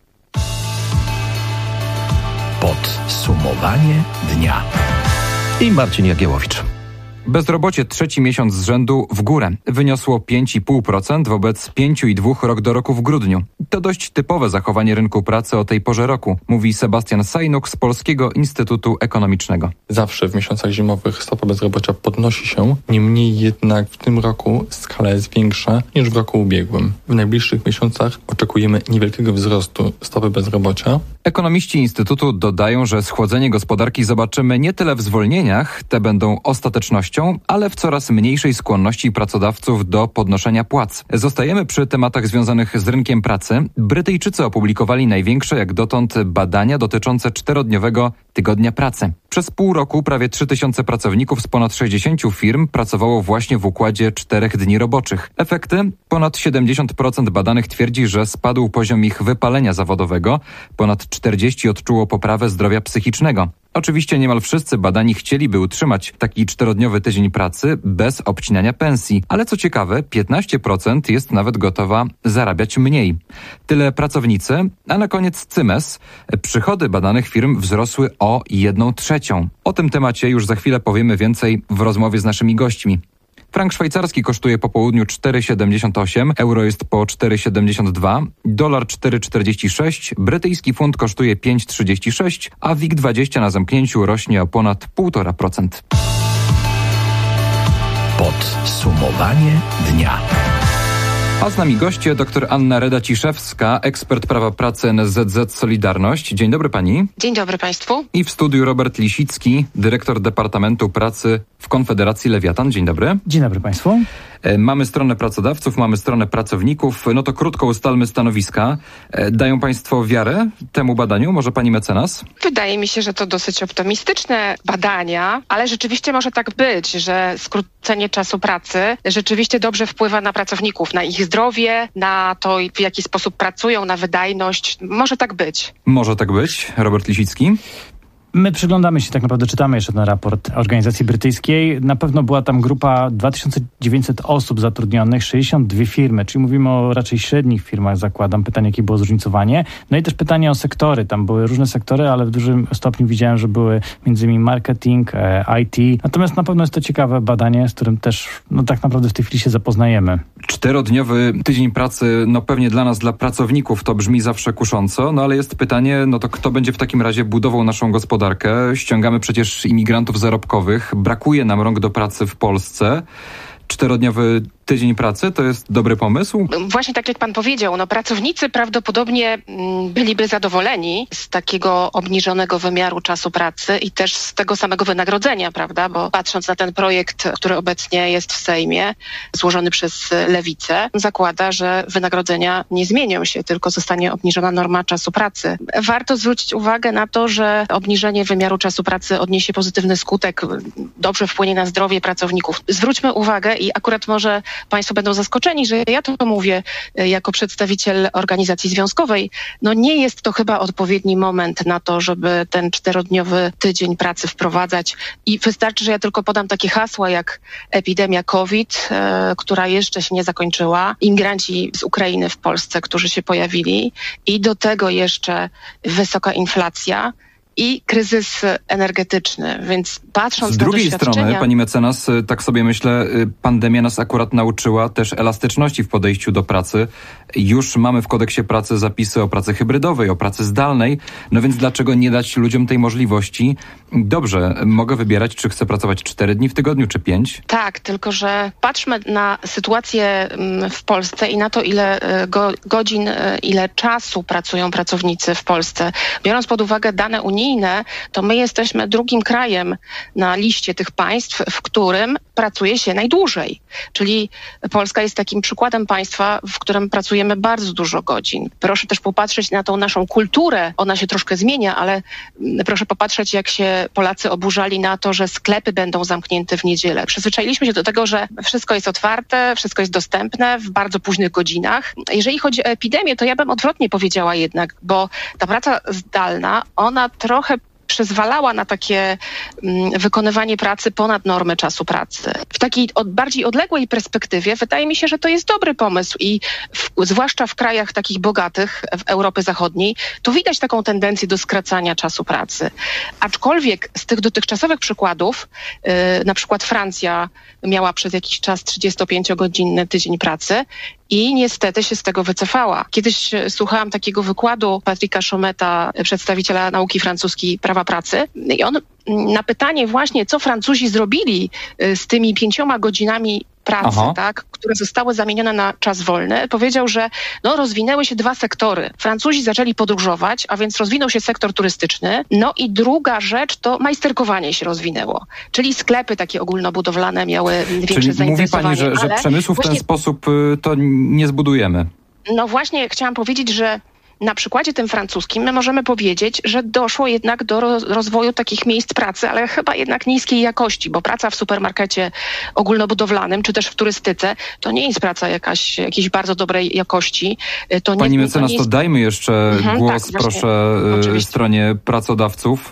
Speaker 1: Podsumowanie dnia.
Speaker 3: I Marcin Jagiełowicz.
Speaker 6: Bezrobocie trzeci miesiąc z rzędu w górę. Wyniosło 5,5% wobec 5,2% rok do roku w grudniu. To dość typowe zachowanie rynku pracy o tej porze roku, mówi Sebastian Sajnuk z Polskiego Instytutu Ekonomicznego.
Speaker 7: Zawsze w miesiącach zimowych stopa bezrobocia podnosi się, niemniej jednak w tym roku skala jest większa niż w roku ubiegłym. W najbliższych miesiącach oczekujemy niewielkiego wzrostu stopy bezrobocia.
Speaker 6: Ekonomiści Instytutu dodają, że schłodzenie gospodarki zobaczymy nie tyle w zwolnieniach, te będą ostatecznością, ale w coraz mniejszej skłonności pracodawców do podnoszenia płac. Zostajemy przy tematach związanych z rynkiem pracy. Brytyjczycy opublikowali największe jak dotąd badania dotyczące 4-dniowego tygodnia pracy. Przez pół roku prawie 3000 pracowników z ponad 60 firm pracowało właśnie w układzie 4 dni roboczych. Efekty? Ponad 70% badanych twierdzi, że spadł poziom ich wypalenia zawodowego. Ponad 40% odczuło poprawę zdrowia psychicznego. Oczywiście niemal wszyscy badani chcieliby utrzymać taki 4-dniowy tydzień pracy bez obcinania pensji, ale co ciekawe, 15% jest nawet gotowa zarabiać mniej. Tyle pracownicy, a na koniec CYMES. Przychody badanych firm wzrosły o 1/3. O tym temacie już za chwilę powiemy więcej w rozmowie z naszymi gośćmi. Frank szwajcarski kosztuje po południu 4,78, euro jest po 4,72, dolar 4,46, brytyjski funt kosztuje 5,36, a WIG20 na zamknięciu rośnie o ponad 1,5%.
Speaker 1: Podsumowanie dnia.
Speaker 6: A z nami goście dr Anna Reda-Ciszewska, ekspert prawa pracy NSZZ Solidarność. Dzień dobry pani.
Speaker 8: Dzień dobry państwu.
Speaker 6: I w studiu Robert Lisicki, dyrektor Departamentu Pracy w Konfederacji Lewiatan. Dzień dobry.
Speaker 9: Dzień dobry państwu.
Speaker 6: Mamy stronę pracodawców, mamy stronę pracowników. No to krótko ustalmy stanowiska. Dają państwo wiarę temu badaniu? Może pani mecenas?
Speaker 8: Wydaje mi się, że to dosyć optymistyczne badania, ale rzeczywiście może tak być, że skrócenie czasu pracy rzeczywiście dobrze wpływa na pracowników, na ich zdrowie, na to, w jaki sposób pracują, na wydajność. Może tak być.
Speaker 6: Może tak być. Robert Lisicki?
Speaker 9: My przyglądamy się, tak naprawdę czytamy jeszcze ten raport organizacji brytyjskiej. Na pewno była tam grupa 2900 osób zatrudnionych, 62 firmy, czyli mówimy o raczej średnich firmach, zakładam. Pytanie, jakie było zróżnicowanie. No i też pytanie o sektory. Tam były różne sektory, ale w dużym stopniu widziałem, że były m.in. marketing, IT. Natomiast na pewno jest to ciekawe badanie, z którym też tak naprawdę w tej chwili się zapoznajemy.
Speaker 6: 4-dniowy tydzień pracy, pewnie dla nas, dla pracowników to brzmi zawsze kusząco, ale jest pytanie, to kto będzie w takim razie budował naszą gospodarkę? Ściągamy przecież imigrantów zarobkowych, brakuje nam rąk do pracy w Polsce. 4-dniowy tydzień pracy to jest dobry pomysł?
Speaker 8: Właśnie tak jak pan powiedział, pracownicy prawdopodobnie byliby zadowoleni z takiego obniżonego wymiaru czasu pracy i też z tego samego wynagrodzenia, prawda? Bo patrząc na ten projekt, który obecnie jest w Sejmie, złożony przez Lewicę, zakłada, że wynagrodzenia nie zmienią się, tylko zostanie obniżona norma czasu pracy. Warto zwrócić uwagę na to, że obniżenie wymiaru czasu pracy odniesie pozytywny skutek, dobrze wpłynie na zdrowie pracowników. Zwróćmy uwagę i akurat może państwo będą zaskoczeni, że ja to mówię jako przedstawiciel organizacji związkowej. Nie jest to chyba odpowiedni moment na to, żeby ten 4-dniowy tydzień pracy wprowadzać i wystarczy, że ja tylko podam takie hasła jak epidemia COVID, która jeszcze się nie zakończyła, imigranci z Ukrainy w Polsce, którzy się pojawili i do tego jeszcze wysoka inflacja i kryzys energetyczny, więc patrząc
Speaker 6: z
Speaker 8: na
Speaker 6: drugiej strony, pani mecenas, tak sobie myślę, pandemia nas akurat nauczyła też elastyczności w podejściu do pracy. Już mamy w kodeksie pracy zapisy o pracy hybrydowej, o pracy zdalnej, więc dlaczego nie dać ludziom tej możliwości Dobrze, mogę wybierać, czy chcę pracować 4 dni w tygodniu, czy 5?
Speaker 8: Tak, tylko że patrzmy na sytuację w Polsce i na to, ile godzin, ile czasu pracują pracownicy w Polsce. Biorąc pod uwagę dane unijne, to my jesteśmy drugim krajem na liście tych państw, w którym pracuje się najdłużej. Czyli Polska jest takim przykładem państwa, w którym pracujemy bardzo dużo godzin. Proszę też popatrzeć na tą naszą kulturę. Ona się troszkę zmienia, ale proszę popatrzeć, jak się Polacy oburzali na to, że sklepy będą zamknięte w niedzielę. Przyzwyczailiśmy się do tego, że wszystko jest otwarte, wszystko jest dostępne w bardzo późnych godzinach. Jeżeli chodzi o epidemię, to ja bym odwrotnie powiedziała jednak, bo ta praca zdalna, ona trochę przyzwalała na takie wykonywanie pracy ponad normę czasu pracy. W takiej bardziej odległej perspektywie wydaje mi się, że to jest dobry pomysł i zwłaszcza w krajach takich bogatych, w Europie Zachodniej, to widać taką tendencję do skracania czasu pracy. Aczkolwiek z tych dotychczasowych przykładów, na przykład Francja miała przez jakiś czas 35-godzinny tydzień pracy i niestety się z tego wycofała. Kiedyś słuchałam takiego wykładu Patricka Chaumetta, przedstawiciela nauki francuskiej prawa pracy, i on na pytanie właśnie, co Francuzi zrobili z tymi 5 godzinami pracy, tak, które zostały zamienione na czas wolny, powiedział, że rozwinęły się 2 sektory. Francuzi zaczęli podróżować, a więc rozwinął się sektor turystyczny. I druga rzecz to majsterkowanie się rozwinęło. Czyli sklepy takie ogólnobudowlane miały większe zainteresowanie.
Speaker 6: Mówi pani, że przemysłu w ten sposób to nie zbudujemy.
Speaker 8: No właśnie chciałam powiedzieć, że na przykładzie tym francuskim my możemy powiedzieć, że doszło jednak do rozwoju takich miejsc pracy, ale chyba jednak niskiej jakości, bo praca w supermarkecie ogólnobudowlanym, czy też w turystyce, to nie jest praca jakiejś bardzo dobrej jakości.
Speaker 6: Pani mecenas, to dajmy jeszcze głos, tak, proszę, stronie pracodawców.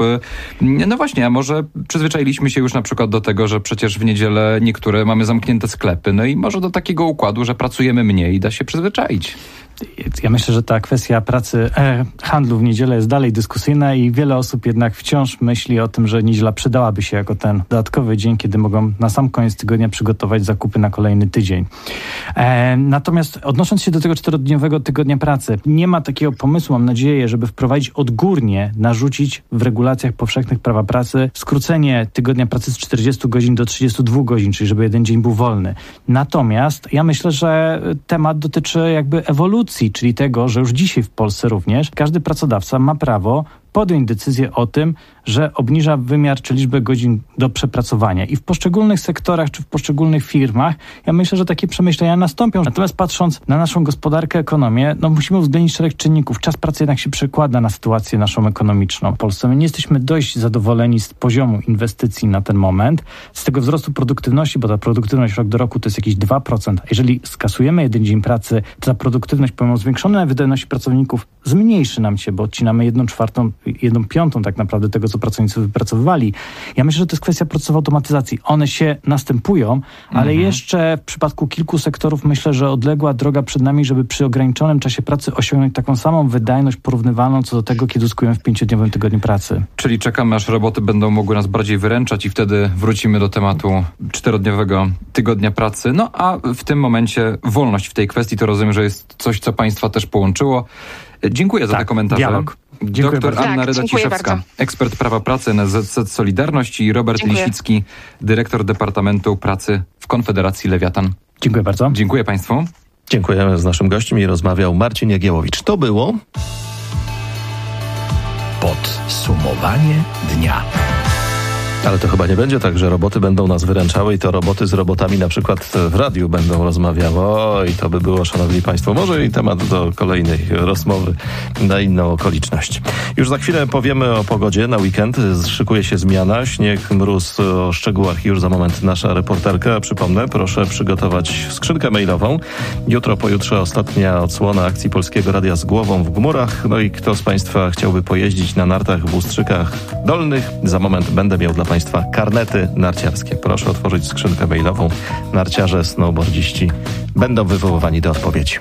Speaker 6: No właśnie, a może przyzwyczailiśmy się już na przykład do tego, że przecież w niedzielę niektóre mamy zamknięte sklepy, no i może do takiego układu, że pracujemy mniej, da się przyzwyczaić.
Speaker 9: Ja myślę, że ta kwestia pracy handlu w niedzielę jest dalej dyskusyjna i wiele osób jednak wciąż myśli o tym, że niedziela przydałaby się jako ten dodatkowy dzień, kiedy mogą na sam koniec tygodnia przygotować zakupy na kolejny tydzień. Natomiast odnosząc się do tego 4-dniowego tygodnia pracy, nie ma takiego pomysłu, mam nadzieję, żeby wprowadzić odgórnie, narzucić w regulacjach powszechnych prawa pracy skrócenie tygodnia pracy z 40 godzin do 32 godzin, czyli żeby jeden dzień był wolny. Natomiast ja myślę, że temat dotyczy jakby ewolucji, czyli tego, że już dzisiaj w Polsce również każdy pracodawca ma prawo podjąć decyzję o tym, że obniża wymiar czy liczbę godzin do przepracowania. I w poszczególnych sektorach czy w poszczególnych firmach ja myślę, że takie przemyślenia nastąpią. Natomiast patrząc na naszą gospodarkę, ekonomię, musimy uwzględnić szereg czynników. Czas pracy jednak się przekłada na sytuację naszą ekonomiczną w Polsce. My nie jesteśmy dość zadowoleni z poziomu inwestycji na ten moment, z tego wzrostu produktywności, bo ta produktywność rok do roku to jest jakieś 2%. A jeżeli skasujemy jeden dzień pracy, to ta produktywność pomimo zwiększonej wydajności pracowników zmniejszy nam się, bo odcinamy 1/5 tak naprawdę tego, co pracownicy wypracowywali. Ja myślę, że to jest kwestia procesów automatyzacji. One się następują, ale jeszcze w przypadku kilku sektorów myślę, że odległa droga przed nami, żeby przy ograniczonym czasie pracy osiągnąć taką samą wydajność porównywalną co do tego, kiedy uzyskujemy w 5-dniowym tygodniu pracy.
Speaker 6: Czyli czekamy, aż roboty będą mogły nas bardziej wyręczać i wtedy wrócimy do tematu 4-dniowego tygodnia pracy. No a w tym momencie wolność w tej kwestii to rozumiem, że jest coś, co państwa też połączyło. Dziękuję za te komentarze.
Speaker 9: Dialog.
Speaker 6: Doktor Anna Reda-Ciszewska, ekspert prawa pracy NSZZ Solidarność i Robert Lisicki, dyrektor Departamentu Pracy w Konfederacji Lewiatan.
Speaker 9: Dziękuję bardzo.
Speaker 6: Dziękuję państwu.
Speaker 3: Dziękujemy. Z naszym gościem i rozmawiał Marcin Jagiełowicz. To było
Speaker 1: podsumowanie dnia.
Speaker 3: Ale to chyba nie będzie tak, że roboty będą nas wyręczały i to roboty z robotami na przykład w radiu będą rozmawiały. Oj, to by było, szanowni państwo, może i temat do kolejnej rozmowy na inną okoliczność. Już za chwilę powiemy o pogodzie na weekend. Szykuje się zmiana, śnieg, mróz, o szczegółach już za moment nasza reporterka. Przypomnę, proszę przygotować skrzynkę mailową. Jutro, pojutrze ostatnia odsłona akcji Polskiego Radia z głową w gmurach. No i kto z państwa chciałby pojeździć na nartach w Ustrzykach Dolnych? Za moment będę miał dla państwa karnety narciarskie. Proszę otworzyć skrzynkę mailową. Narciarze, snowboardziści będą wywoływani do odpowiedzi.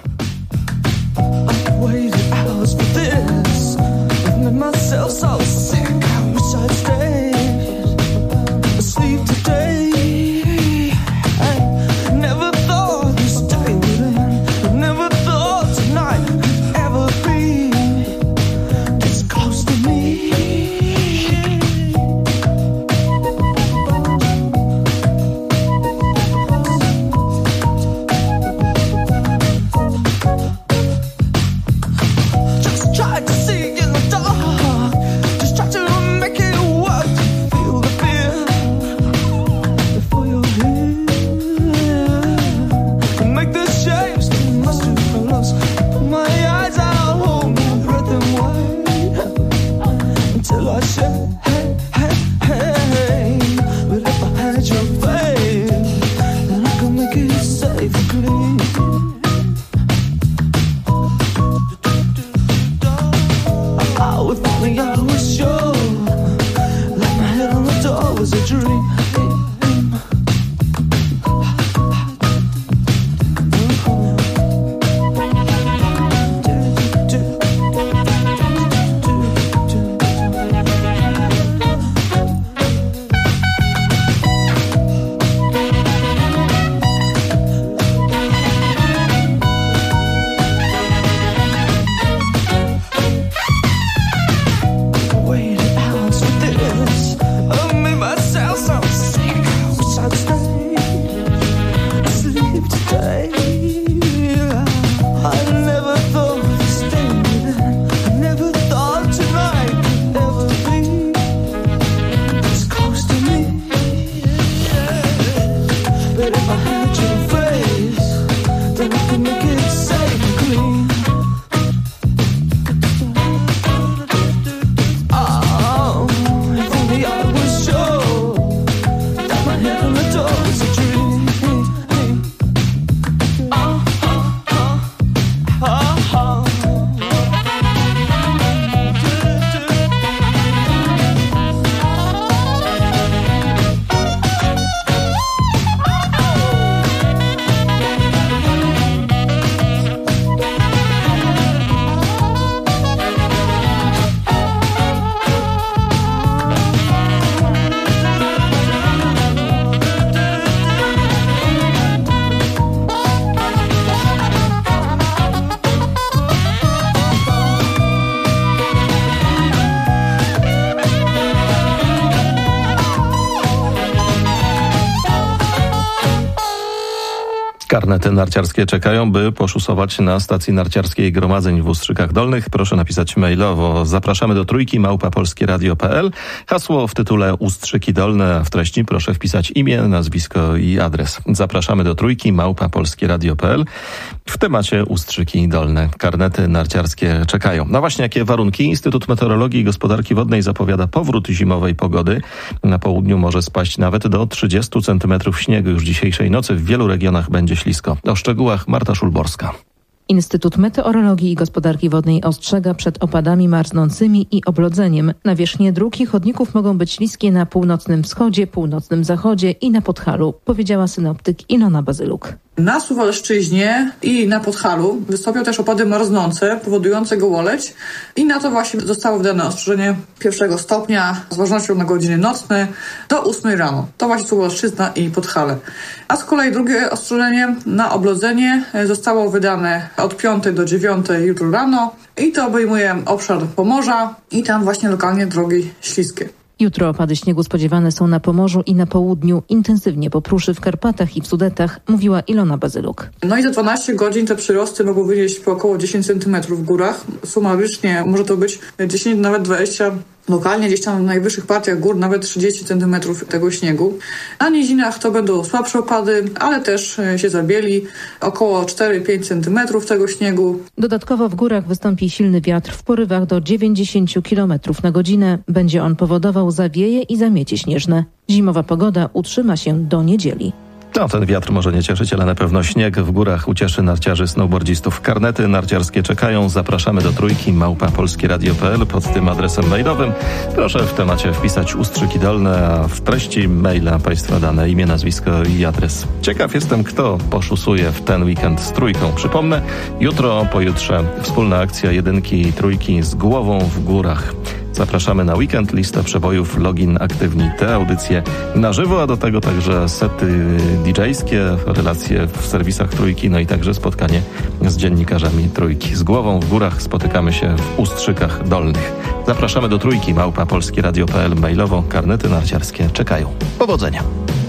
Speaker 3: Karnety narciarskie czekają, by poszusować na stacji narciarskiej Gromadzeń w Ustrzykach Dolnych. Proszę napisać mailowo. Zapraszamy do trójki @polskieradio.pl. Hasło w tytule Ustrzyki Dolne, a w treści proszę wpisać imię, nazwisko i adres. Zapraszamy do trójki @polskieradio.pl. W temacie Ustrzyki Dolne. Karnety narciarskie czekają. No właśnie, jakie warunki? Instytut Meteorologii i Gospodarki Wodnej zapowiada powrót zimowej pogody. Na południu może spaść nawet do 30 cm śniegu już dzisiejszej nocy. W wielu regionach będzie ślisko. O szczegółach Marta Szulborska.
Speaker 10: Instytut Meteorologii i Gospodarki Wodnej ostrzega przed opadami marznącymi i oblodzeniem. Nawierzchnie dróg i chodników mogą być śliskie na północnym wschodzie, północnym zachodzie i na Podhalu, powiedziała synoptyk Ilona Bazyluk.
Speaker 11: Na Suwalszczyźnie i na Podhalu wystąpią też opady marznące, powodujące gołoleć i na to właśnie zostało wydane ostrzeżenie 1 stopnia z ważnością na godziny nocne do 8 rano. To właśnie Suwalszczyzna i Podhale. A z kolei drugie ostrzeżenie na oblodzenie zostało wydane od 5 do 9 jutro rano i to obejmuje obszar Pomorza i tam właśnie lokalnie drogi śliskie.
Speaker 10: Jutro opady śniegu spodziewane są na Pomorzu i na południu, intensywnie popruszy w Karpatach i w Sudetach, mówiła Ilona Bazyluk.
Speaker 11: No i za 12 godzin te przyrosty mogą wynieść po około 10 cm w górach. Sumarycznie może to być 10, nawet 20 lokalnie gdzieś tam w najwyższych partiach gór nawet 30 cm tego śniegu. Na nizinach to będą słabsze opady, ale też się zabieli, około 4-5 cm tego śniegu.
Speaker 10: Dodatkowo w górach wystąpi silny wiatr w porywach do 90 km na godzinę. Będzie on powodował zawieje i zamiecie śnieżne. Zimowa pogoda utrzyma się do niedzieli.
Speaker 3: No, ten wiatr może nie cieszyć, ale na pewno śnieg w górach ucieszy narciarzy, snowboardzistów. Karnety narciarskie czekają. Zapraszamy do trójki @polskieradio.pl pod tym adresem mailowym. Proszę w temacie wpisać Ustrzyki Dolne, a w treści maila Państwa dane imię, nazwisko i adres. Ciekaw jestem, kto poszusuje w ten weekend z trójką. Przypomnę, jutro, pojutrze wspólna akcja jedynki i trójki z głową w górach. Zapraszamy na weekend, lista przebojów, login, aktywnij te audycje na żywo, a do tego także sety DJ-skie, relacje w serwisach trójki, no i także spotkanie z dziennikarzami trójki. Z głową w górach spotykamy się w Ustrzykach Dolnych. Zapraszamy do trójki @polskieradio.pl mailowo. Karnety narciarskie czekają. Powodzenia!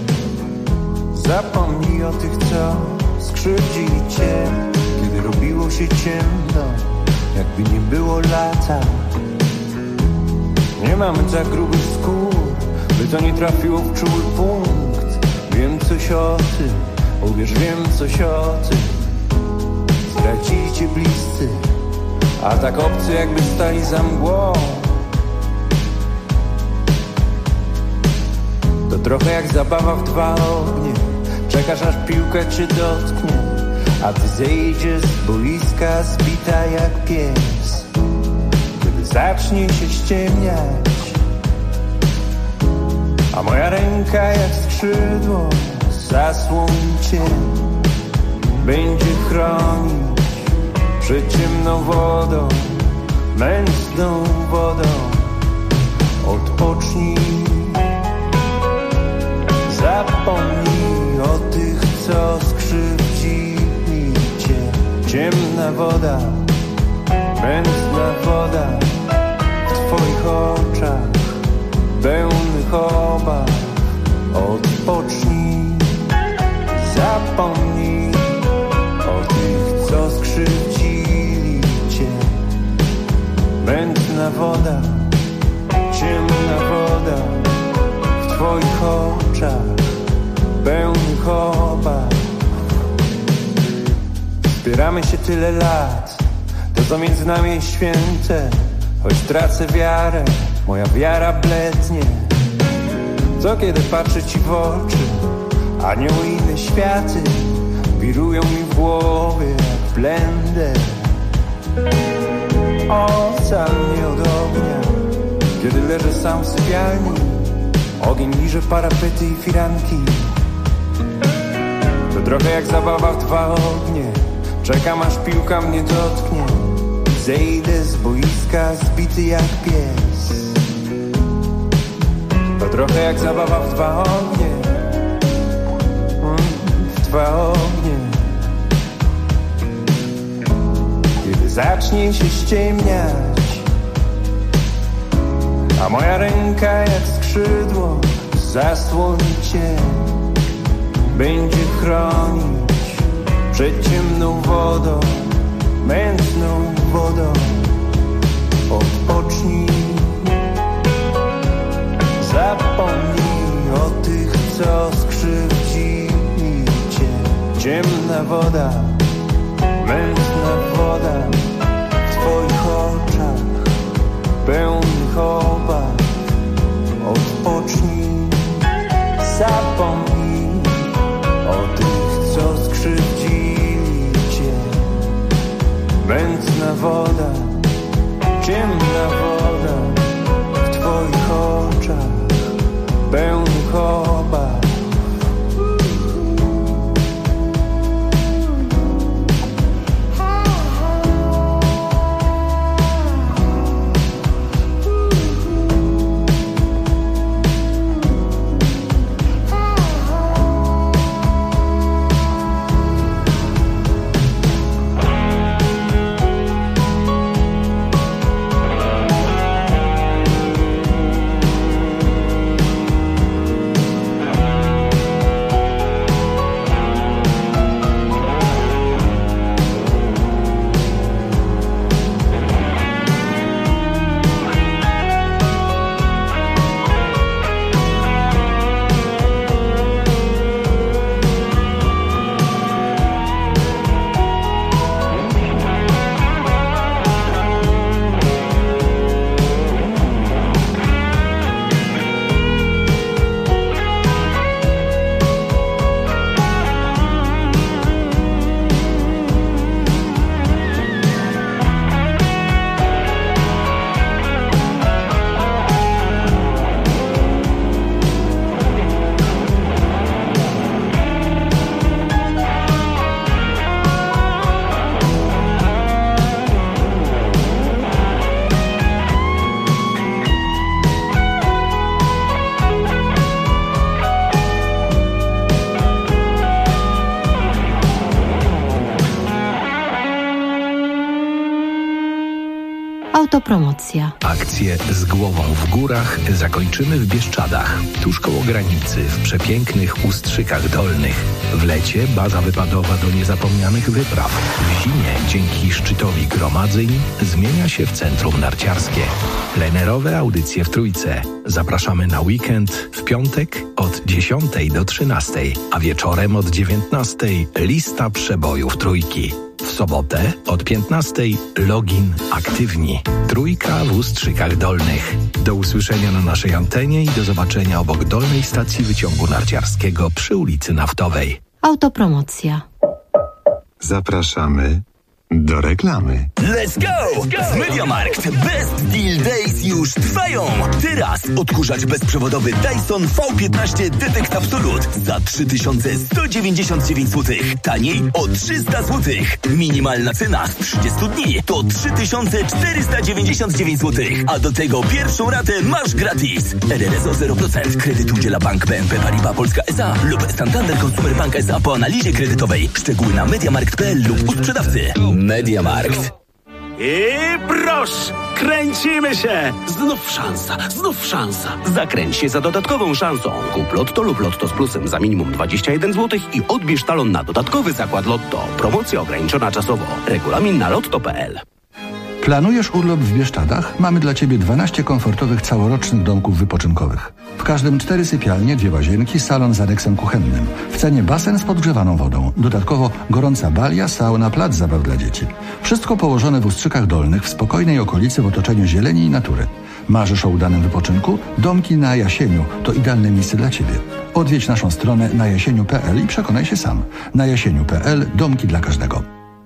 Speaker 12: Zapomnij o tych, co skrzywdzili cię, kiedy robiło się ciemno, jakby nie było lata. Nie mamy za grubych skór, by to nie trafiło w czuły punkt. Wiem coś o tym, uwierz, wiem coś o tym. Stracili cię bliscy, a tak obcy jakby stali za mgłą. To trochę jak zabawa w dwa ognie. Czekasz aż piłka cię dotknie, a ty zejdziesz z boiska zbita jak pies. Zacznie się ściemniać, a moja ręka jak skrzydło zasłoni cię. Będzie chronić przed ciemną wodą, mętną wodą. Odpocznij, zapomnij o tych, co skrzywdzili cię. Ciemna woda, mętna woda w twoich oczach, pełnych obaw. Odpocznij, zapomnij o tych, co skrzywdzili cię. Mętna woda, ciemna woda w twoich oczach, pełnych twoich obaw. Spieramy się tyle lat, to co między nami jest święte. Choć tracę wiarę, moja wiara blednie. Co kiedy patrzę ci w oczy, anioły i inne światy wirują mi w głowie jak blender. Ocal mnie od ognia, kiedy leżę sam w sypialni. Ogień liże parapety i firanki. To trochę jak zabawa w dwa ognie. Czekam aż piłka mnie dotknie. Zejdę z boiska zbity jak pies. To trochę jak zabawa w dwa ognie. W dwa ognie. Kiedy zacznie się ściemniać, a moja ręka jak skrzydło zasłoni cię, będzie chronić przed ciemną wodą, mętną wodą. Odpocznij, zapomnij o tych, co skrzywdzili cię. Ciemna woda, mętna woda w twoich oczach pełnych obaw. Odpocznij, zapomnij o tych, co skrzywdzili cię. Mętna woda, ciemna woda w twoich oczach pełnych obaw.
Speaker 13: Autopromocja.
Speaker 1: Akcję Z głową w górach zakończymy w Bieszczadach, tuż koło granicy, w przepięknych Ustrzykach Dolnych. W lecie baza wypadowa do niezapomnianych wypraw. W zimie dzięki szczytowi gromadzeń zmienia się w centrum narciarskie. Plenerowe audycje w Trójce. Zapraszamy na weekend w piątek od 10 do 13, a wieczorem od 19 lista przebojów Trójki. W sobotę od 15 login aktywni. Trójka w Ustrzykach Dolnych. Do usłyszenia na naszej antenie i do zobaczenia obok dolnej stacji wyciągu narciarskiego przy ulicy Naftowej.
Speaker 13: Autopromocja.
Speaker 2: Zapraszamy do reklamy.
Speaker 23: Let's go! Z MediaMarkt Best Deal Days już trwają! Teraz odkurzacz bezprzewodowy Dyson V15 Detect Absolute za 3199 zł. Taniej o 300 zł. Minimalna cena z 30 dni to 3499 zł. A do tego pierwszą ratę masz gratis. RRSO 0%. Kredyt udziela Bank BNP Paribas Polska S.A. lub Santander Consumer Bank S.A. po analizie kredytowej. Szczegóły na mediamarkt.pl lub u sprzedawcy. MediaMarkt.
Speaker 14: I proszę, kręcimy się! Znów szansa. Zakręć się za dodatkową szansą. Kup Lotto lub Lotto z plusem za minimum 21 zł i odbierz talon na dodatkowy zakład Lotto. Promocja ograniczona czasowo. Regulamin na lotto.pl.
Speaker 15: Planujesz urlop w Bieszczadach? Mamy dla Ciebie 12 komfortowych całorocznych domków wypoczynkowych. W każdym 4 sypialnie, 2 łazienki, salon z aneksem kuchennym. W cenie basen z podgrzewaną wodą. Dodatkowo gorąca balia, sauna, plac zabaw dla dzieci. Wszystko położone w Ustrzykach Dolnych, w spokojnej okolicy w otoczeniu zieleni i natury. Marzysz o udanym wypoczynku? Domki na Jasieniu to idealne miejsce dla Ciebie. Odwiedź naszą stronę najasieniu.pl i przekonaj się sam. Na jasieniu.pl domki dla każdego.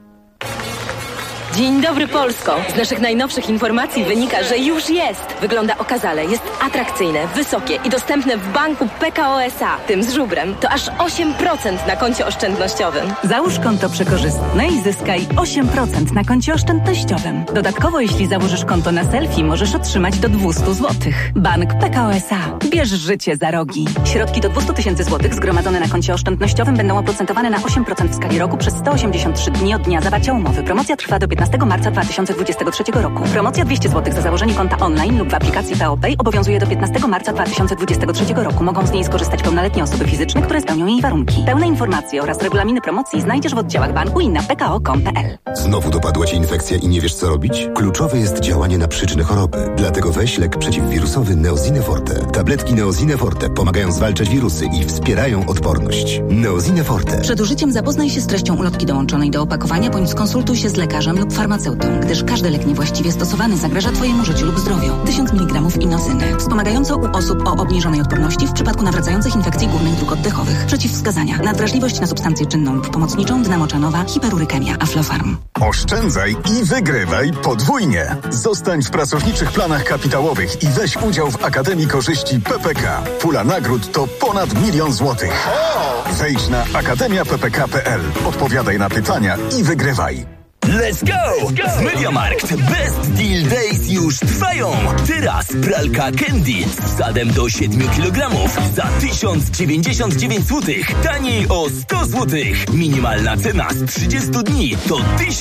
Speaker 16: Dzień dobry Polsko! Z naszych najnowszych informacji wynika, że już jest. Wygląda okazale, jest atrakcyjne, wysokie i dostępne w banku PKO SA. Tym z żubrem to aż 8% na koncie oszczędnościowym.
Speaker 17: Załóż konto przekorzystne i zyskaj 8% na koncie oszczędnościowym. Dodatkowo, jeśli założysz konto na selfie, możesz otrzymać do 200 zł. Bank PKO SA. Bierz życie za rogi. Środki do 200 000 zł zgromadzone na koncie oszczędnościowym będą oprocentowane na 8% w skali roku przez 183 dni od dnia zawarcia umowy. Promocja trwa do 15 marca 2023 roku. Promocja 200 zł za założenie konta online lub w aplikacji PO Pay obowiązuje do 15 marca 2023 roku. Mogą z niej skorzystać pełnoletnie osoby fizyczne, które spełnią jej warunki. Pełne informacje oraz regulaminy promocji znajdziesz w oddziałach banku i na pko.com.pl.
Speaker 18: Znowu dopadła Cię infekcja i nie wiesz co robić? Kluczowe jest działanie na przyczynę choroby. Dlatego weź lek przeciwwirusowy Neosine Forte. Tabletki Neosine Forte pomagają zwalczać wirusy i wspierają odporność. Neosine Forte.
Speaker 17: Przed użyciem zapoznaj się z treścią ulotki dołączonej do opakowania bądź skonsultuj się z lekarzem lub farmaceutą, gdyż każdy lek niewłaściwie stosowany zagraża Twojemu życiu lub zdrowiu. 1000 mg inocyny. Wspomagająco u osób o obniżonej odporności w przypadku nawracających infekcji górnych dróg oddechowych. Przeciwwskazania. Nadwrażliwość na substancję czynną lub pomocniczą, dynamoczonowa, hiperurykemia, Aflofarm.
Speaker 19: Oszczędzaj i wygrywaj podwójnie. Zostań w pracowniczych planach kapitałowych i weź udział w Akademii Korzyści PPK. Pula nagród to ponad 1 000 000 złotych. Wejdź na akademiappk.pl. Odpowiadaj na pytania i wygrywaj.
Speaker 20: Let's go! W MediaMarkt Best Deal Days już trwają! Teraz pralka Candy z wsadem do 7 kg za 1099 zł. Taniej o 100 zł. Minimalna cena z 30 dni to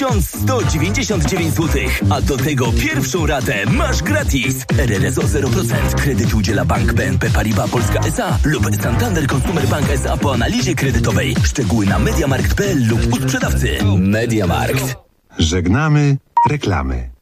Speaker 20: 1199 zł. A do tego pierwszą ratę masz gratis. RRSO 0%. Kredyt udziela Bank BNP Paribas Polska S.A. lub Santander Consumer Bank S.A. po analizie kredytowej. Szczegóły na mediamarkt.pl lub u sprzedawcy. MediaMarkt.
Speaker 2: Żegnamy reklamy.